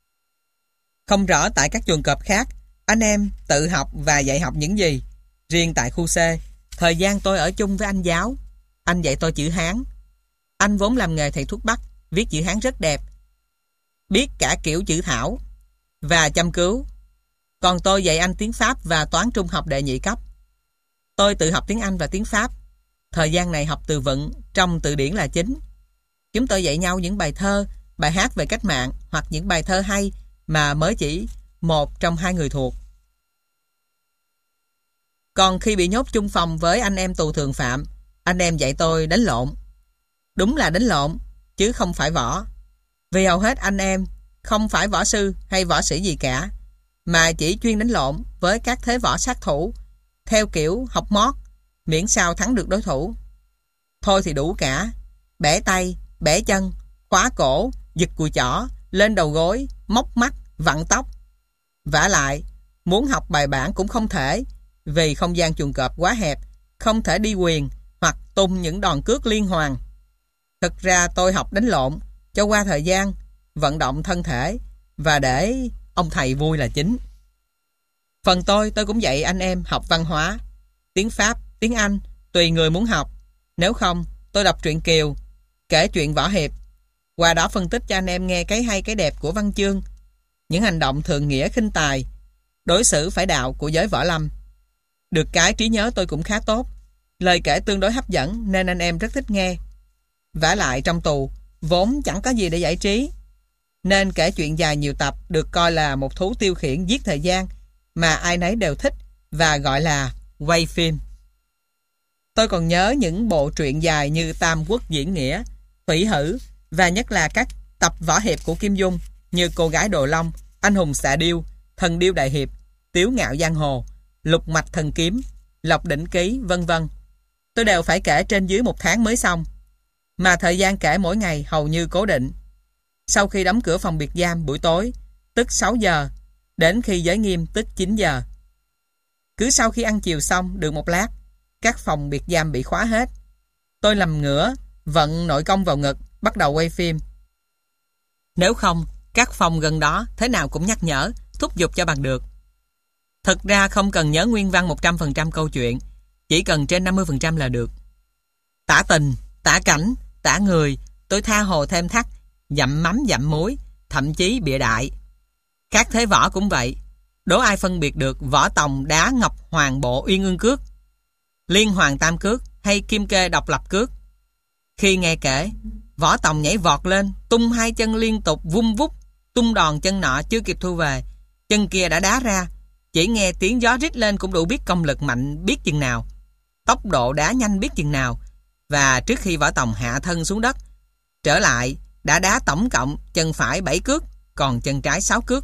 Không rõ tại các chuồng cọp khác, anh em tự học và dạy học những gì. Riêng tại khu C, thời gian tôi ở chung với anh giáo, anh dạy tôi chữ Hán. Anh vốn làm nghề thầy thuốc bắc, viết chữ Hán rất đẹp, biết cả kiểu chữ thảo và châm cứu. Còn tôi dạy anh tiếng Pháp và toán trung học đệ nhị cấp. Tôi tự học tiếng Anh và tiếng Pháp. Thời gian này học từ vựng trong từ điển là chính. Chúng tôi dạy nhau những bài thơ, bài hát về cách mạng hoặc những bài thơ hay mà mới chỉ một trong hai người thuộc. Còn khi bị nhốt chung phòng với anh em tù thường phạm, anh em dạy tôi đánh lộn. Đúng là đánh lộn, chứ không phải võ. Vì hầu hết anh em không phải võ sư hay võ sĩ gì cả, mà chỉ chuyên đánh lộn với các thế võ sát thủ, theo kiểu học mót, miễn sao thắng được đối thủ. Thôi thì đủ cả, bẻ tay, bẻ chân, khóa cổ, giật cùi chỏ, lên đầu gối, móc mắt, vặn tóc. Vả lại, muốn học bài bản cũng không thể, vì không gian chuồng cọp quá hẹp, không thể đi quyền hoặc tung những đòn cước liên hoàn. Thực ra tôi học đánh lộn cho qua thời gian, vận động thân thể và để ông thầy vui là chính. Phần tôi, tôi cũng dạy anh em học văn hóa, tiếng Pháp, tiếng Anh, tùy người muốn học. Nếu không, tôi đọc truyện Kiều, kể chuyện võ hiệp, qua đó phân tích cho anh em nghe cái hay cái đẹp của văn chương, những hành động thượng nghĩa khinh tài, đối xử phải đạo của giới võ lâm. Được cái trí nhớ tôi cũng khá tốt, lời kể tương đối hấp dẫn nên anh em rất thích nghe. Vả lại trong tù, vốn chẳng có gì để giải trí, nên kể chuyện dài nhiều tập được coi là một thú tiêu khiển giết thời gian mà ai nấy đều thích và gọi là quay phim. Tôi còn nhớ những bộ truyện dài như Tam Quốc Diễn Nghĩa, Thủy Hử và nhất là các tập võ hiệp của Kim Dung như Cô Gái Đồ Long, Anh Hùng Xạ Điêu, Thần Điêu Đại Hiệp, Tiếu Ngạo Giang Hồ, Lục Mạch Thần Kiếm, Lộc Đỉnh Ký, vân vân. Tôi đều phải kể trên dưới một tháng mới xong, mà thời gian kể mỗi ngày hầu như cố định. Sau khi đóng cửa phòng biệt giam buổi tối, tức sáu giờ, đến khi giới nghiêm tức chín giờ. Cứ sau khi ăn chiều xong được một lát, các phòng biệt giam bị khóa hết. Tôi nằm ngửa, vận nội công vào ngực, bắt đầu quay phim. Nếu không, các phòng gần đó thế nào cũng nhắc nhở, thúc giục cho bằng được. Thực ra không cần nhớ nguyên văn một trăm phần trăm câu chuyện, chỉ cần trên năm mươi phần trăm là được. Tả tình, tả cảnh, tả người, tôi tha hồ thêm thắt, dặm mắm dặm muối, thậm chí bịa đại. Các thế võ cũng vậy. Đố ai phân biệt được võ tòng đá ngọc hoàng bộ uyên ương cước, liên hoàng tam cước hay kim kê độc lập cước? Khi nghe kể, võ tòng nhảy vọt lên, tung hai chân liên tục vung vút, tung đòn chân nọ chưa kịp thu về, chân kia đã đá ra. Chỉ nghe tiếng gió rít lên cũng đủ biết công lực mạnh biết chừng nào, tốc độ đá nhanh biết chừng nào. Và trước khi võ tòng hạ thân xuống đất, trở lại đã đá tổng cộng chân phải bảy cước, còn chân trái sáu cước.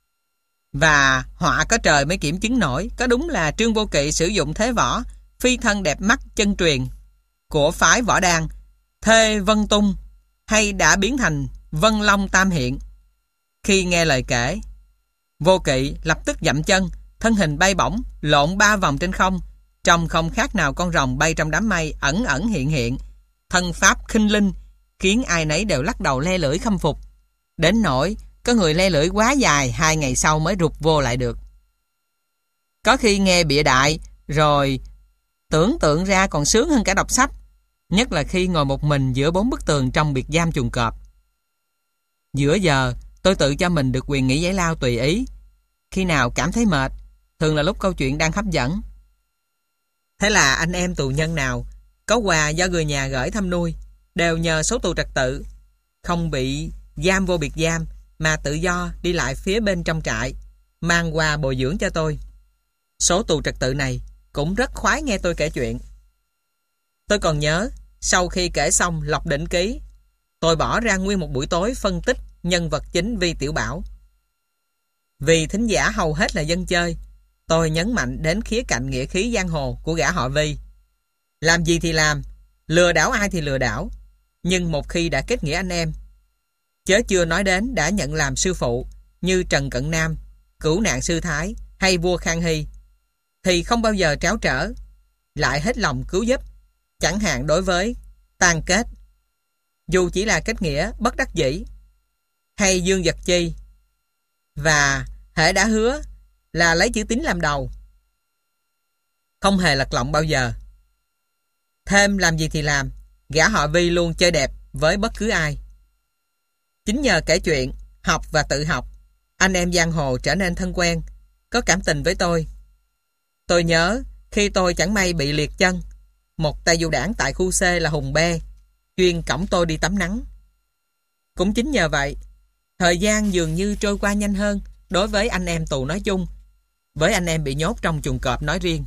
Và họa có trời mới kiểm chứng nổi, có đúng là Trương Vô Kỵ sử dụng thế võ phi thân đẹp mắt chân truyền của phái Võ Đan, Thê Vân Tung, hay đã biến thành Vân Long Tam Hiện. Khi nghe lời kể, Vô Kỵ lập tức dậm chân, thân hình bay bổng, lộn ba vòng trên không, trông không khác nào con rồng bay trong đám mây ẩn ẩn hiện hiện, thân pháp khinh linh, khiến ai nấy đều lắc đầu le lưỡi khâm phục. Đến nỗi có người le lưỡi quá dài, hai ngày sau mới rụt vô lại được. Có khi nghe bịa đại rồi tưởng tượng ra còn sướng hơn cả đọc sách, nhất là khi ngồi một mình giữa bốn bức tường trong biệt giam chuồng cọp. Giữa giờ tôi tự cho mình được quyền nghỉ giải lao tùy ý, khi nào cảm thấy mệt, thường là lúc câu chuyện đang hấp dẫn. Thế là anh em tù nhân nào có quà do người nhà gửi thăm nuôi đều nhờ số tù trật tự, không bị giam vô biệt giam mà tự do đi lại phía bên trong trại, mang quà bồi dưỡng cho tôi. Số tù trật tự này cũng rất khoái nghe tôi kể chuyện. Tôi còn nhớ, sau khi kể xong Lộc Đỉnh Ký, tôi bỏ ra nguyên một buổi tối phân tích nhân vật chính Vi Tiểu Bảo. Vì thính giả hầu hết là dân chơi, tôi nhấn mạnh đến khía cạnh nghĩa khí giang hồ của gã họ Vi. Làm gì thì làm, lừa đảo ai thì lừa đảo, nhưng một khi đã kết nghĩa anh em, chớ chưa nói đến đã nhận làm sư phụ như Trần Cận Nam, Cửu Nạn Sư Thái hay vua Khang Hy, thì không bao giờ tráo trở, lại hết lòng cứu giúp, chẳng hạn đối với Tàn Kết, dù chỉ là kết nghĩa bất đắc dĩ, hay Dương Vật Chi, và hễ đã hứa là lấy chữ tín làm đầu, không hề lật lọng bao giờ. Thêm làm gì thì làm, gã họ Vi luôn chơi đẹp với bất cứ ai. Chính nhờ kể chuyện, học và tự học, anh em giang hồ trở nên thân quen, có cảm tình với tôi. Tôi nhớ khi tôi chẳng may bị liệt chân, một tay du đảng tại khu C là Hùng Bê chuyên cõng tôi đi tắm nắng. Cũng chính nhờ vậy, thời gian dường như trôi qua nhanh hơn đối với anh em tù nói chung, với anh em bị nhốt trong chuồng cọp nói riêng.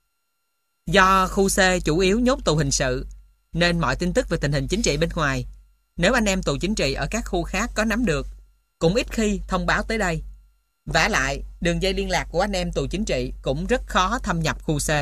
Do khu C chủ yếu nhốt tù hình sự, nên mọi tin tức về tình hình chính trị bên ngoài, nếu anh em tù chính trị ở các khu khác có nắm được, cũng ít khi thông báo tới đây. Vả lại, đường dây liên lạc của anh em tù chính trị cũng rất khó thâm nhập khu C.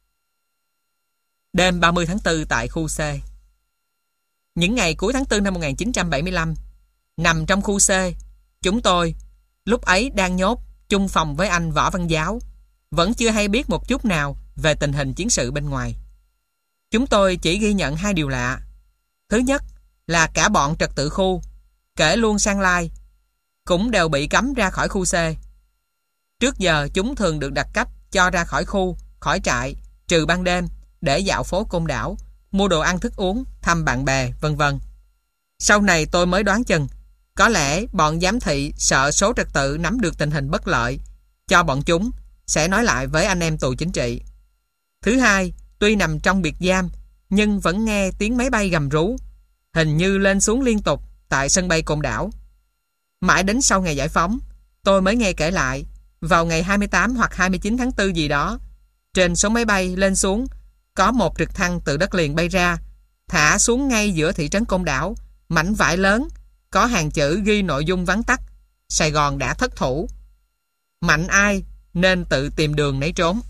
Đêm ba mươi tháng tư tại khu C. Những ngày cuối tháng tư năm một nghìn chín trăm bảy mươi lăm, nằm trong khu C, chúng tôi lúc ấy đang nhốt chung phòng với anh Võ Văn Giáo, vẫn chưa hay biết một chút nào về tình hình chiến sự bên ngoài. Chúng tôi chỉ ghi nhận hai điều lạ. Thứ nhất là cả bọn trật tự khu, kể luôn Sang Lai, cũng đều bị cấm ra khỏi khu C. Trước giờ chúng thường được đặt cách cho ra khỏi khu, khỏi trại, trừ ban đêm, để dạo phố Côn Đảo, mua đồ ăn thức uống, thăm bạn bè, vân vân. Sau này tôi mới đoán chừng, có lẽ bọn giám thị sợ số trật tự nắm được tình hình bất lợi cho bọn chúng, sẽ nói lại với anh em tù chính trị. Thứ hai, tuy nằm trong biệt giam, nhưng vẫn nghe tiếng máy bay gầm rú, hình như lên xuống liên tục tại sân bay Côn Đảo. Mãi đến sau ngày giải phóng, tôi mới nghe kể lại, vào ngày hai mươi tám hoặc hai mươi chín tháng tư gì đó, trên số máy bay lên xuống, có một trực thăng từ đất liền bay ra, thả xuống ngay giữa thị trấn Côn Đảo, mảnh vải lớn, có hàng chữ ghi nội dung vắn tắt: Sài Gòn đã thất thủ. Mạnh ai nên tự tìm đường nấy trốn.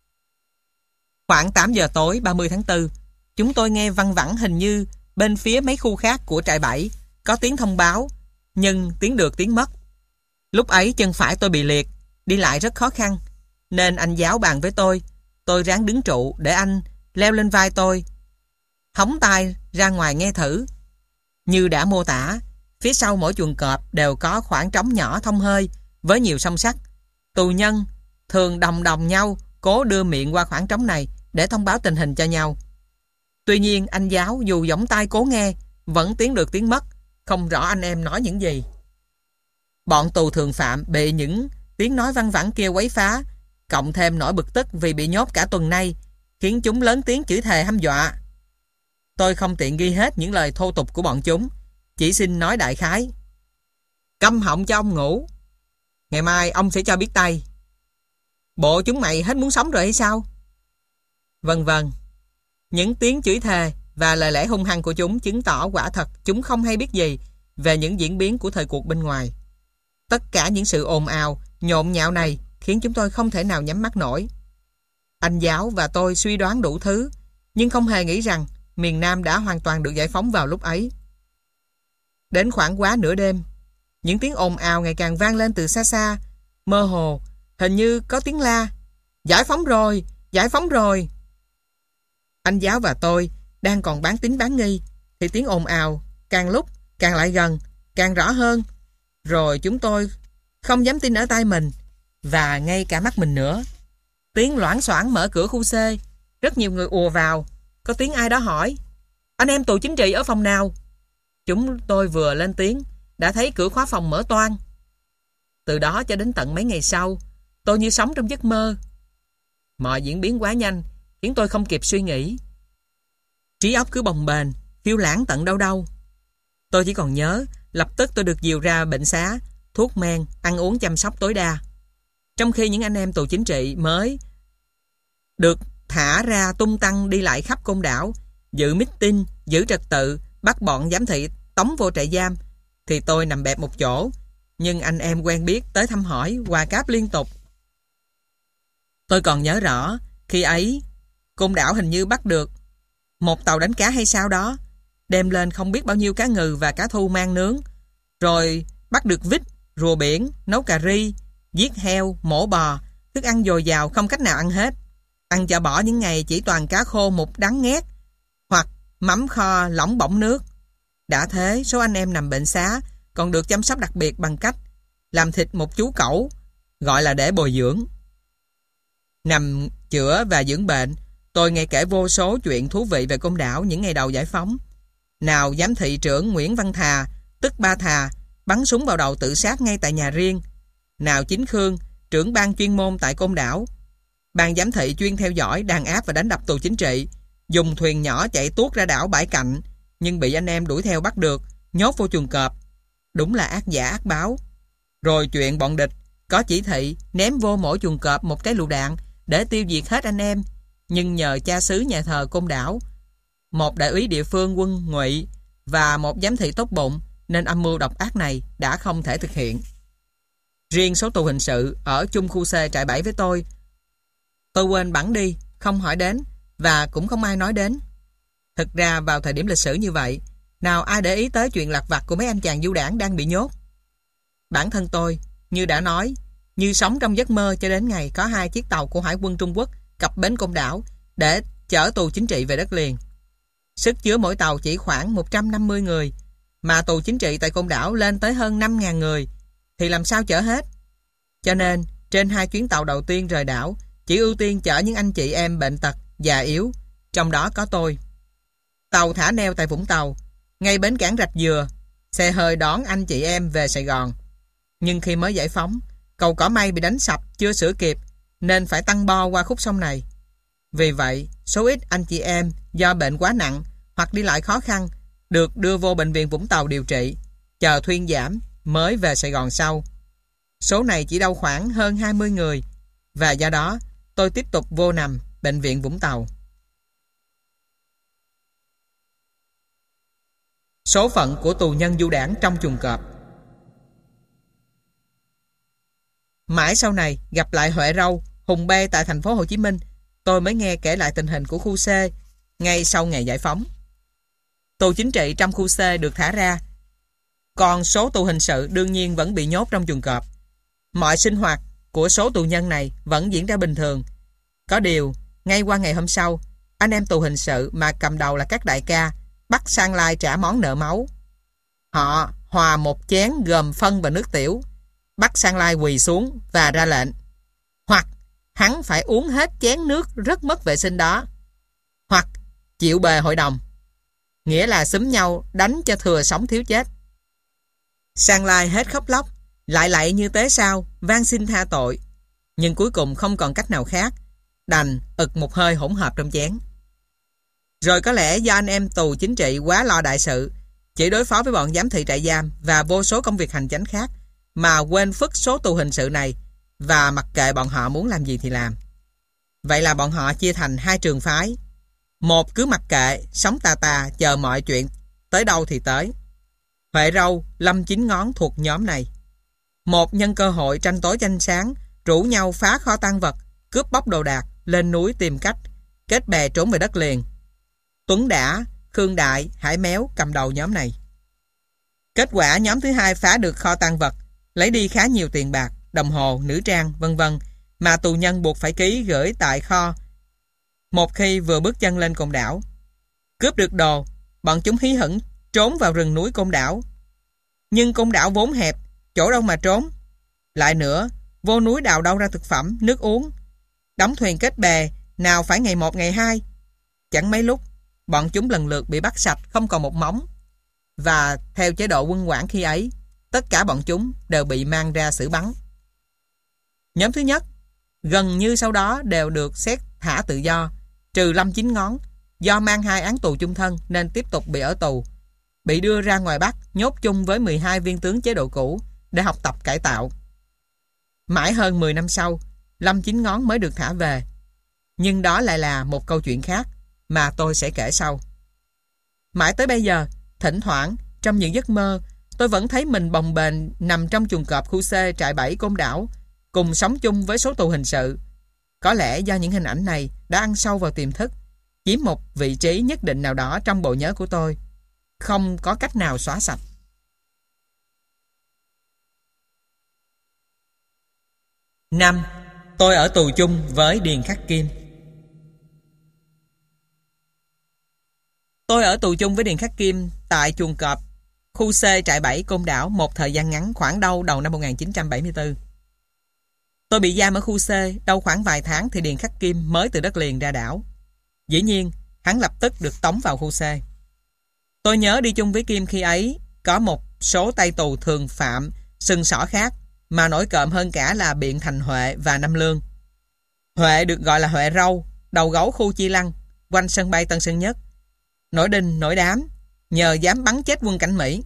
Khoảng tám giờ tối ba mươi tháng tư, chúng tôi nghe văng vẳng hình như bên phía mấy khu khác của trại bảy có tiếng thông báo, nhưng tiếng được tiếng mất. Lúc ấy chân phải tôi bị liệt, đi lại rất khó khăn, nên anh giáo bàn với tôi. Tôi ráng đứng trụ để anh leo lên vai tôi, hóng tai ra ngoài nghe thử. Như đã mô tả, phía sau mỗi chuồng cọp đều có khoảng trống nhỏ thông hơi với nhiều song sắt. Tù nhân thường đồng đồng nhau cố đưa miệng qua khoảng trống này để thông báo tình hình cho nhau. Tuy nhiên anh giáo dù giỏng tai cố nghe, vẫn tiếng được tiếng mất, không rõ anh em nói những gì. Bọn tù thường phạm bị những tiếng nói văng vẳng kia quấy phá, cộng thêm nỗi bực tức vì bị nhốt cả tuần nay, khiến chúng lớn tiếng chửi thề hăm dọa. Tôi không tiện ghi hết những lời thô tục của bọn chúng, chỉ xin nói đại khái: Câm họng cho ông ngủ, ngày mai ông sẽ cho biết tay. Bộ chúng mày hết muốn sống rồi hay sao? Vân vân. Những tiếng chửi thề và lời lẽ hung hăng của chúng chứng tỏ quả thật chúng không hay biết gì về những diễn biến của thời cuộc bên ngoài. Tất cả những sự ồn ào, nhộn nhạo này khiến chúng tôi không thể nào nhắm mắt nổi. Anh giáo và tôi suy đoán đủ thứ, nhưng không hề nghĩ rằng miền Nam đã hoàn toàn được giải phóng vào lúc ấy. Đến khoảng quá nửa đêm, những tiếng ồn ào ngày càng vang lên từ xa xa, mơ hồ, hình như có tiếng la: Giải phóng rồi! Giải phóng rồi! Anh giáo và tôi đang còn bán tín bán nghi, thì tiếng ồn ào càng lúc càng lại gần, càng rõ hơn. Rồi chúng tôi không dám tin ở tai mình và ngay cả mắt mình nữa. Tiếng loảng xoảng mở cửa khu C, rất nhiều người ùa vào. Có tiếng ai đó hỏi: Anh em tù chính trị ở phòng nào? Chúng tôi vừa lên tiếng đã thấy cửa khóa phòng mở toang. Từ đó cho đến tận mấy ngày sau, tôi như sống trong giấc mơ. Mọi diễn biến quá nhanh khiến tôi không kịp suy nghĩ. Trí óc cứ bồng bềnh, phiêu lãng tận đâu đâu. Tôi chỉ còn nhớ lập tức tôi được dìu ra bệnh xá, thuốc men, ăn uống chăm sóc tối đa. Trong khi những anh em tù chính trị mới được thả ra tung tăng đi lại khắp Côn Đảo, giữ meeting, giữ trật tự, bắt bọn giám thị tống vô trại giam, thì tôi nằm bẹp một chỗ. Nhưng anh em quen biết tới thăm hỏi, quà cáp liên tục. Tôi còn nhớ rõ, khi ấy Côn Đảo hình như bắt được một tàu đánh cá hay sao đó, đem lên không biết bao nhiêu cá ngừ và cá thu mang nướng, rồi bắt được vít, rùa biển, nấu cà ri, giết heo, mổ bò, thức ăn dồi dào không cách nào ăn hết. Ăn cho bỏ những ngày chỉ toàn cá khô mục đắng nghét, hoặc mắm kho lỏng bỏng nước. Đã thế, số anh em nằm bệnh xá còn được chăm sóc đặc biệt bằng cách làm thịt một chú cẩu, gọi là để bồi dưỡng. Nằm chữa và dưỡng bệnh, tôi nghe kể vô số chuyện thú vị về Côn Đảo những ngày đầu giải phóng. Nào giám thị trưởng Nguyễn Văn Thà, tức Ba Thà, bắn súng vào đầu tự sát ngay tại nhà riêng. Nào Chính Khương, trưởng ban chuyên môn tại Côn Đảo. Ban giám thị chuyên theo dõi, đàn áp và đánh đập tù chính trị, dùng thuyền nhỏ chạy tuốt ra đảo Bãi Cạnh, nhưng bị anh em đuổi theo bắt được, nhốt vô chuồng cọp. Đúng là ác giả ác báo. Rồi chuyện bọn địch có chỉ thị ném vô mỗi chuồng cọp một trái lựu đạn để tiêu diệt hết anh em, nhưng nhờ cha xứ nhà thờ Côn Đảo, một đại úy địa phương quân Ngụy và một giám thị tốt bụng, nên âm mưu độc ác này đã không thể thực hiện. Riêng số tù hình sự ở chung khu C trại bảy với tôi, tôi quên bẵng đi, không hỏi đến và cũng không ai nói đến. Thực ra vào thời điểm lịch sử như vậy, nào ai để ý tới chuyện lặt vặt của mấy anh chàng du đảng đang bị nhốt. Bản thân tôi, như đã nói, như sống trong giấc mơ cho đến ngày có hai chiếc tàu của Hải quân Trung Quốc cập bến Côn Đảo để chở tù chính trị về đất liền. Sức chứa mỗi tàu chỉ khoảng một trăm năm mươi người, mà tù chính trị tại Côn Đảo lên tới hơn năm nghìn người, thì làm sao chở hết? Cho nên, trên hai chuyến tàu đầu tiên rời đảo chỉ ưu tiên chở những anh chị em bệnh tật, già yếu, trong đó có tôi. Tàu thả neo tại Vũng Tàu, ngay bến cảng Rạch Dừa, xe hơi đón anh chị em về Sài Gòn. Nhưng khi mới giải phóng, cầu Cỏ Mây bị đánh sập chưa sửa kịp, nên phải tăng bo qua khúc sông này. Vì vậy, số ít anh chị em do bệnh quá nặng hoặc đi lại khó khăn được đưa vô bệnh viện Vũng Tàu điều trị, chờ thuyên giảm mới về Sài Gòn sau. Số này chỉ đâu khoảng hơn hai mươi người, và do đó tôi tiếp tục vô nằm bệnh viện Vũng Tàu. Số phận của tù nhân du đảng trong chuồng cọp. Mãi sau này gặp lại Huệ Râu, Hùng Bê tại thành phố Hồ Chí Minh, tôi mới nghe kể lại tình hình của khu C ngay sau ngày giải phóng. Tù chính trị trong khu C được thả ra, còn số tù hình sự đương nhiên vẫn bị nhốt trong chuồng cọp. Mọi sinh hoạt của số tù nhân này vẫn diễn ra bình thường. Có điều, ngay qua ngày hôm sau, anh em tù hình sự mà cầm đầu là các đại ca bắt Sang Lai trả món nợ máu. Họ hòa một chén gồm phân và nước tiểu, bắt Sang Lai quỳ xuống và ra lệnh: hoặc hắn phải uống hết chén nước rất mất vệ sinh đó, hoặc chịu bề hội đồng, nghĩa là xúm nhau đánh cho thừa sống thiếu chết. Sang Lai hết khóc lóc, lại lạy như tế sao, van xin tha tội, nhưng cuối cùng không còn cách nào khác, đành ực một hơi hỗn hợp trong chén. Rồi có lẽ do anh em tù chính trị quá lo đại sự, chỉ đối phó với bọn giám thị trại giam và vô số công việc hành chánh khác, mà quên phức số tù hình sự này và mặc kệ bọn họ muốn làm gì thì làm. Vậy là bọn họ chia thành hai trường phái. Một cứ mặc kệ, sống tà tà, chờ mọi chuyện tới đâu thì tới. Huệ Râu, Lâm Chín Ngón thuộc nhóm này. Một nhân cơ hội tranh tối tranh sáng, rủ nhau phá kho tang vật, cướp bóc đồ đạc, lên núi tìm cách, kết bè trốn về đất liền. Tuấn Đã, Khương Đại, Hải Méo cầm đầu nhóm này. Kết quả nhóm thứ hai phá được kho tang vật, lấy đi khá nhiều tiền bạc, đồng hồ, nữ trang, vân vân mà tù nhân buộc phải ký gửi tại kho một khi vừa bước chân lên Côn Đảo. Cướp được đồ, bọn chúng hí hửng trốn vào rừng núi Côn Đảo. Nhưng Côn Đảo vốn hẹp, chỗ đâu mà trốn. Lại nữa, vô núi đào đâu ra thực phẩm, nước uống. Đóng thuyền kết bè, nào phải ngày một ngày hai. Chẳng mấy lúc, bọn chúng lần lượt bị bắt sạch không còn một móng. Và theo chế độ quân quản khi ấy, tất cả bọn chúng đều bị mang ra xử bắn. Nhóm thứ nhất, gần như sau đó đều được xét thả tự do, trừ Lâm Chín Ngón, do mang hai án tù chung thân nên tiếp tục bị ở tù, bị đưa ra ngoài Bắc nhốt chung với mười hai viên tướng chế độ cũ để học tập cải tạo. Mãi hơn mười năm sau, Lâm Chín Ngón mới được thả về. Nhưng đó lại là một câu chuyện khác mà tôi sẽ kể sau. Mãi tới bây giờ, thỉnh thoảng trong những giấc mơ, tôi vẫn thấy mình bồng bềnh nằm trong chuồng cọp khu C trại bảy Côn Đảo, cùng sống chung với số tù hình sự. Có lẽ do những hình ảnh này đã ăn sâu vào tiềm thức, chiếm một vị trí nhất định nào đó trong bộ nhớ của tôi, không có cách nào xóa sạch. Năm, tôi ở tù chung với Điền Khắc Kim. Tôi ở tù chung với Điền Khắc Kim tại chuồng cọp khu C trại bảy Côn Đảo một thời gian ngắn, khoảng đâu đầu năm một nghìn chín trăm bảy mươi tư. Tôi bị giam ở khu C đâu khoảng vài tháng thì Điền Khắc Kim mới từ đất liền ra đảo. Dĩ nhiên, hắn lập tức được tống vào khu C. Tôi nhớ đi chung với Kim khi ấy có một số tay tù thường phạm sừng sỏ khác, mà nổi cộm hơn cả là Biện Thành Huệ và Năm Lương. Huệ được gọi là Huệ Râu, đầu gấu khu Chi Lăng, quanh sân bay Tân Sơn Nhất. Nổi đinh nổi đám, nhờ dám bắn chết quân cảnh Mỹ.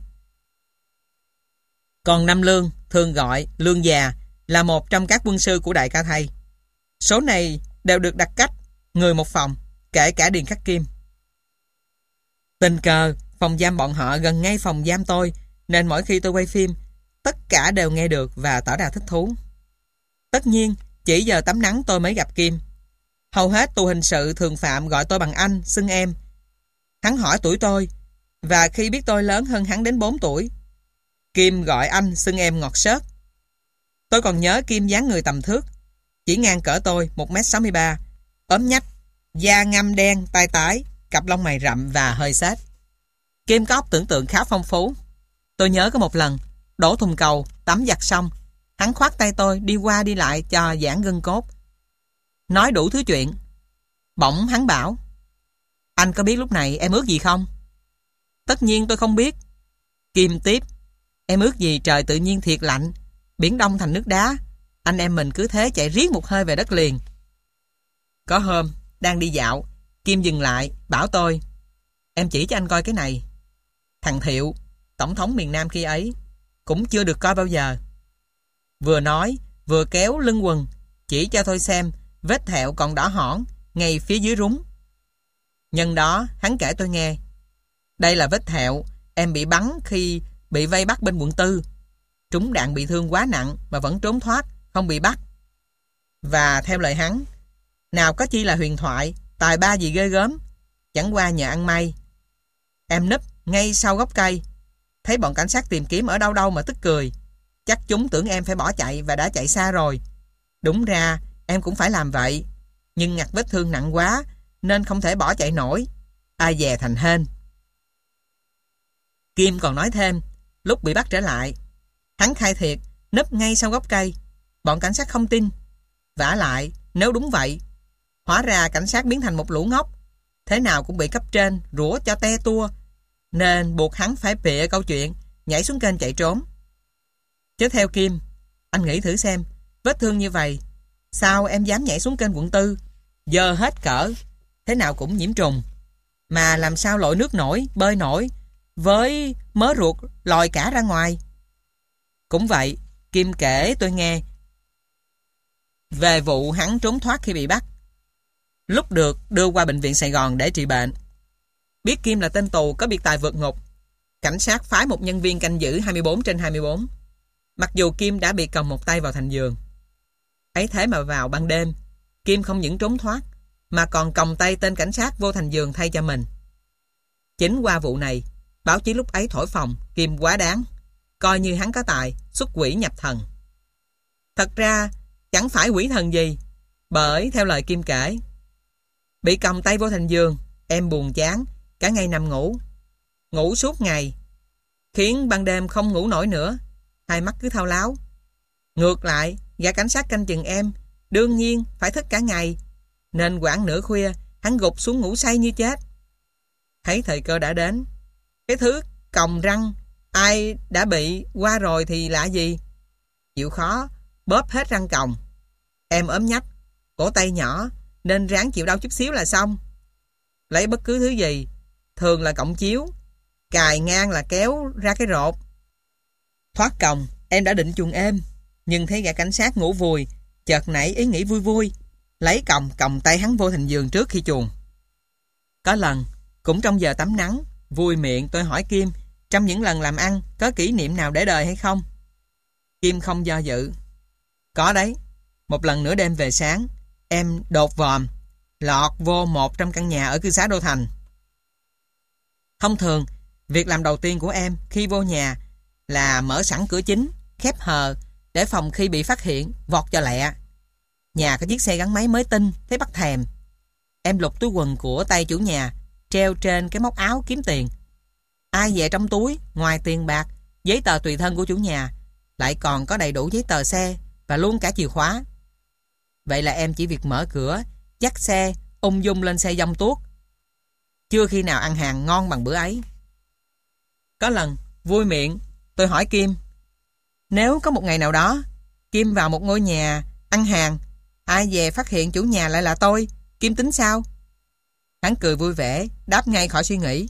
Còn Năm Lương, thường gọi Lương Già, là một trong các quân sư của Đại Ca Thầy. Số này đều được đặt cách, người một phòng, kể cả Điền Khắc Kim. Tình cờ, phòng giam bọn họ gần ngay phòng giam tôi, nên mỗi khi tôi quay phim, tất cả đều nghe được và tỏ ra thích thú. Tất nhiên, chỉ giờ tắm nắng tôi mới gặp Kim. Hầu hết tù hình sự thường phạm gọi tôi bằng anh, xưng em. Hắn hỏi tuổi tôi, và khi biết tôi lớn hơn hắn đến bốn tuổi, Kim gọi anh, xưng em ngọt xớt. Tôi còn nhớ Kim dáng người tầm thước, chỉ ngang cỡ tôi, một mét sáu mươi ba, ốm nhách, da ngăm đen, tai tái, cặp lông mày rậm và hơi xết. Kim có óc tưởng tượng khá phong phú. Tôi nhớ có một lần, đổ thùng cầu, tắm giặt xong, Hắn khoát tay tôi đi qua đi lại cho giãn gân cốt. Nói đủ thứ chuyện. Bỗng hắn bảo: Anh có biết lúc này em ước gì không? Tất nhiên tôi không biết. Kim tiếp: Em ước gì trời tự nhiên thiệt lạnh, biển đông thành nước đá, anh em mình cứ thế chạy riết một hơi về đất liền. Có hôm đang đi dạo, Kim dừng lại bảo tôi: Em chỉ cho anh coi cái này. Thằng Thiệu, tổng thống miền Nam khi ấy, cũng chưa được coi bao giờ. Vừa nói vừa kéo lưng quần chỉ cho tôi xem vết thẹo còn đỏ hỏn ngay phía dưới rúng. Nhân đó hắn kể tôi nghe: Đây là vết thẹo em bị bắn khi bị vây bắt bên quận tư. Trúng đạn bị thương quá nặng mà vẫn trốn thoát, không bị bắt. Và theo lời hắn, nào có chi là huyền thoại, tài ba gì ghê gớm, chẳng qua nhờ ăn may. Em núp ngay sau gốc cây, thấy bọn cảnh sát tìm kiếm ở đâu đâu mà tức cười. Chắc chúng tưởng em phải bỏ chạy và đã chạy xa rồi. Đúng ra em cũng phải làm vậy, nhưng ngặt vết thương nặng quá nên không thể bỏ chạy nổi. Ai dè thành hên. Kim còn nói thêm, lúc bị bắt trở lại, hắn khai thiệt núp ngay sau gốc cây. Bọn cảnh sát không tin. Vả lại, nếu đúng vậy, hóa ra cảnh sát biến thành một lũ ngốc, thế nào cũng bị cấp trên rủa cho te tua, nên buộc hắn phải bịa câu chuyện nhảy xuống kênh chạy trốn. Chứ theo Kim, anh nghĩ thử xem, vết thương như vậy, sao em dám nhảy xuống kênh quận tư, dơ hết cỡ, thế nào cũng nhiễm trùng, mà làm sao lội nước nổi, bơi nổi, với mớ ruột lòi cả ra ngoài. Cũng vậy, Kim kể tôi nghe về vụ hắn trốn thoát khi bị bắt, lúc được đưa qua bệnh viện Sài Gòn để trị bệnh. Biết Kim là tên tù có biệt tài vượt ngục, cảnh sát phái một nhân viên canh giữ hai mươi bốn trên hai mươi bốn. Mặc dù Kim đã bị còng một tay vào thành giường, ấy thế mà vào ban đêm, Kim không những trốn thoát mà còn còng tay tên cảnh sát vô thành giường thay cho mình. Chính qua vụ này, báo chí lúc ấy thổi phồng Kim quá đáng, coi như hắn có tài xuất quỷ nhập thần. Thật ra chẳng phải quỷ thần gì, bởi theo lời Kim kể, bị còng tay vô thành giường, em buồn chán, cả ngày nằm ngủ, ngủ suốt ngày, khiến ban đêm không ngủ nổi nữa, hai mắt cứ thao láo. Ngược lại, gã cảnh sát canh chừng em đương nhiên phải thức cả ngày, nên quãng nửa khuya hắn gục xuống ngủ say như chết. Thấy thời cơ đã đến, cái thứ còng răng ai đã bị qua rồi thì lạ gì, chịu khó bóp hết răng còng. Em ốm nhách, cổ tay nhỏ nên ráng chịu đau chút xíu là xong. Lấy bất cứ thứ gì, thường là cọng chiếu, cài ngang là kéo ra cái rột. Thoát còng, em đã định chuồng êm, nhưng thấy gã cảnh sát ngủ vùi, chợt nảy ý nghĩ vui vui, lấy còng còng tay hắn vô thành giường trước khi chuồng. Có lần, cũng trong giờ tắm nắng, vui miệng tôi hỏi Kim trong những lần làm ăn có kỷ niệm nào để đời hay không. Kim không do dự. Có đấy, một lần nửa đêm về sáng, em đột vòm lọt vô một trong căn nhà ở cư xá Đô Thành. Thông thường, việc làm đầu tiên của em khi vô nhà là mở sẵn cửa chính, khép hờ, để phòng khi bị phát hiện vọt cho lẹ. Nhà có chiếc xe gắn máy mới tinh, thấy bắt thèm. Em lục túi quần của tay chủ nhà, treo trên cái móc áo kiếm tiền. Ai về trong túi, ngoài tiền bạc, giấy tờ tùy thân của chủ nhà, lại còn có đầy đủ giấy tờ xe và luôn cả chìa khóa. Vậy là em chỉ việc mở cửa, dắt xe, ung dung lên xe dông tuốt. Chưa khi nào ăn hàng ngon bằng bữa ấy. Có lần, vui miệng, tôi hỏi Kim, nếu có một ngày nào đó, Kim vào một ngôi nhà, ăn hàng, ai về phát hiện chủ nhà lại là tôi, Kim tính sao? Hắn cười vui vẻ, đáp ngay khỏi suy nghĩ.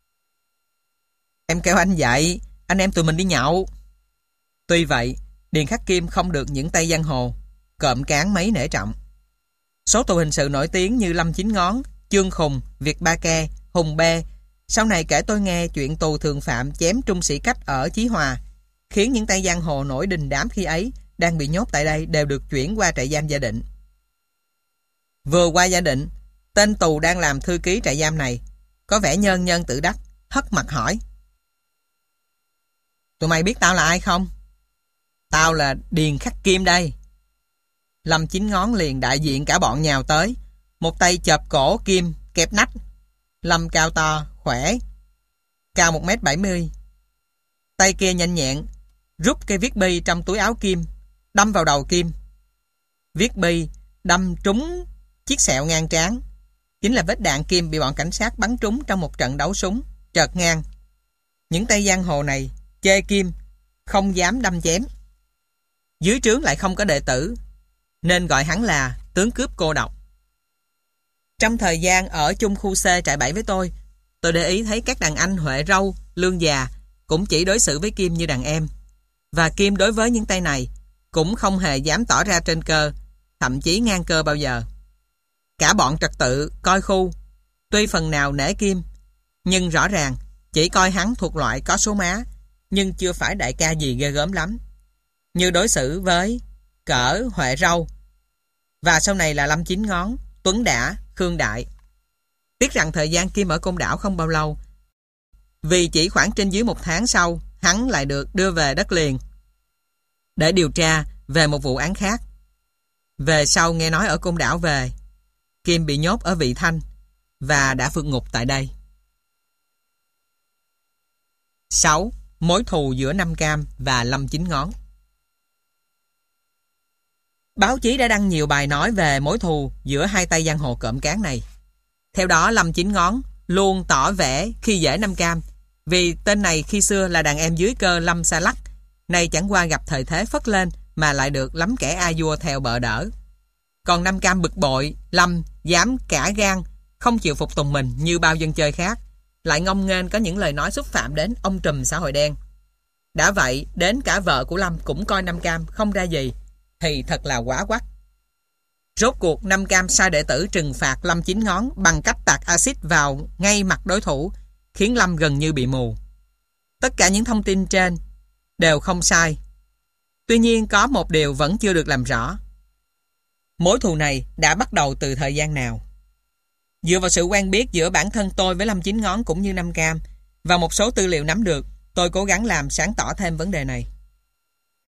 Em kêu anh dậy, anh em tụi mình đi nhậu. Tuy vậy, Điền Khắc Kim không được những tay giang hồ cộm cán mấy nể trọng. Số tù hình sự nổi tiếng như Lâm Chín Ngón, Chương Khùng, Việt Ba Ke, Hùng Bê sau này kể tôi nghe chuyện tù thường phạm chém trung sĩ Cách ở Chí Hòa, khiến những tay giang hồ nổi đình đám khi ấy đang bị nhốt tại đây đều được chuyển qua trại giam Gia Định. Vừa qua Gia Định, tên tù đang làm thư ký trại giam này có vẻ nhơn nhơn tự đắc, hất mặt hỏi: Tụi mày biết tao là ai không? Tao là Điền Khắc Kim đây. Lâm Chín Ngón liền đại diện cả bọn nhào tới, một tay chộp cổ Kim kẹp nách. Lâm cao to, khỏe, cao một mét bảy mươi. Tay kia nhanh nhẹn rút cây viết bi trong túi áo Kim, đâm vào đầu Kim. Viết bi đâm trúng chiếc sẹo ngang trán, chính là vết đạn Kim bị bọn cảnh sát bắn trúng trong một trận đấu súng chợt ngang. Những tay giang hồ này chê Kim không dám đâm chém. Dưới trướng lại không có đệ tử, nên gọi hắn là tướng cướp cô độc. Trong thời gian ở chung khu C trại bảy với tôi, tôi để ý thấy các đàn anh Huệ Râu, Lương Già cũng chỉ đối xử với Kim như đàn em. Và Kim đối với những tay này cũng không hề dám tỏ ra trên cơ, thậm chí ngang cơ bao giờ. Cả bọn trật tự, coi khu, tuy phần nào nể Kim, nhưng rõ ràng chỉ coi hắn thuộc loại có số má, nhưng chưa phải đại ca gì ghê gớm lắm. Như đối xử với Cỡ, Huệ Râu, và sau này là Lâm Chín Ngón, Tuấn Đã, Khương Đại. Tiếc rằng thời gian Kim ở Côn Đảo không bao lâu, vì chỉ khoảng trên dưới một tháng sau, hắn lại được đưa về đất liền để điều tra về một vụ án khác. Về sau nghe nói ở Côn Đảo về, Kim bị nhốt ở Vị Thanh và đã vượt ngục tại đây. sáu. Mối thù giữa Nam Cam và Lâm Chín Ngón. Báo chí đã đăng nhiều bài nói về mối thù giữa hai tay giang hồ cộm cán này. Theo đó, Lâm Chín Ngón luôn tỏ vẻ khi dễ Nam Cam, vì tên này khi xưa là đàn em dưới cơ Lâm Sa Lắc, nay chẳng qua gặp thời thế phất lên mà lại được lắm kẻ a vua theo bợ đỡ. Còn Nam Cam bực bội, Lâm dám cả gan, không chịu phục tùng mình như bao dân chơi khác, lại ngông nghênh có những lời nói xúc phạm đến ông trùm xã hội đen. Đã vậy, đến cả vợ của Lâm cũng coi Nam Cam không ra gì, thì thật là quá quắt. Rốt cuộc Nam Cam sai đệ tử trừng phạt Lâm Chín Ngón bằng cách tạt axit vào ngay mặt đối thủ, khiến Lâm gần như bị mù. Tất cả những thông tin trên đều không sai. Tuy nhiên có một điều vẫn chưa được làm rõ. Mối thù này đã bắt đầu từ thời gian nào? Dựa vào sự quen biết giữa bản thân tôi với Lâm Chín Ngón cũng như Nam Cam và một số tư liệu nắm được, tôi cố gắng làm sáng tỏ thêm vấn đề này.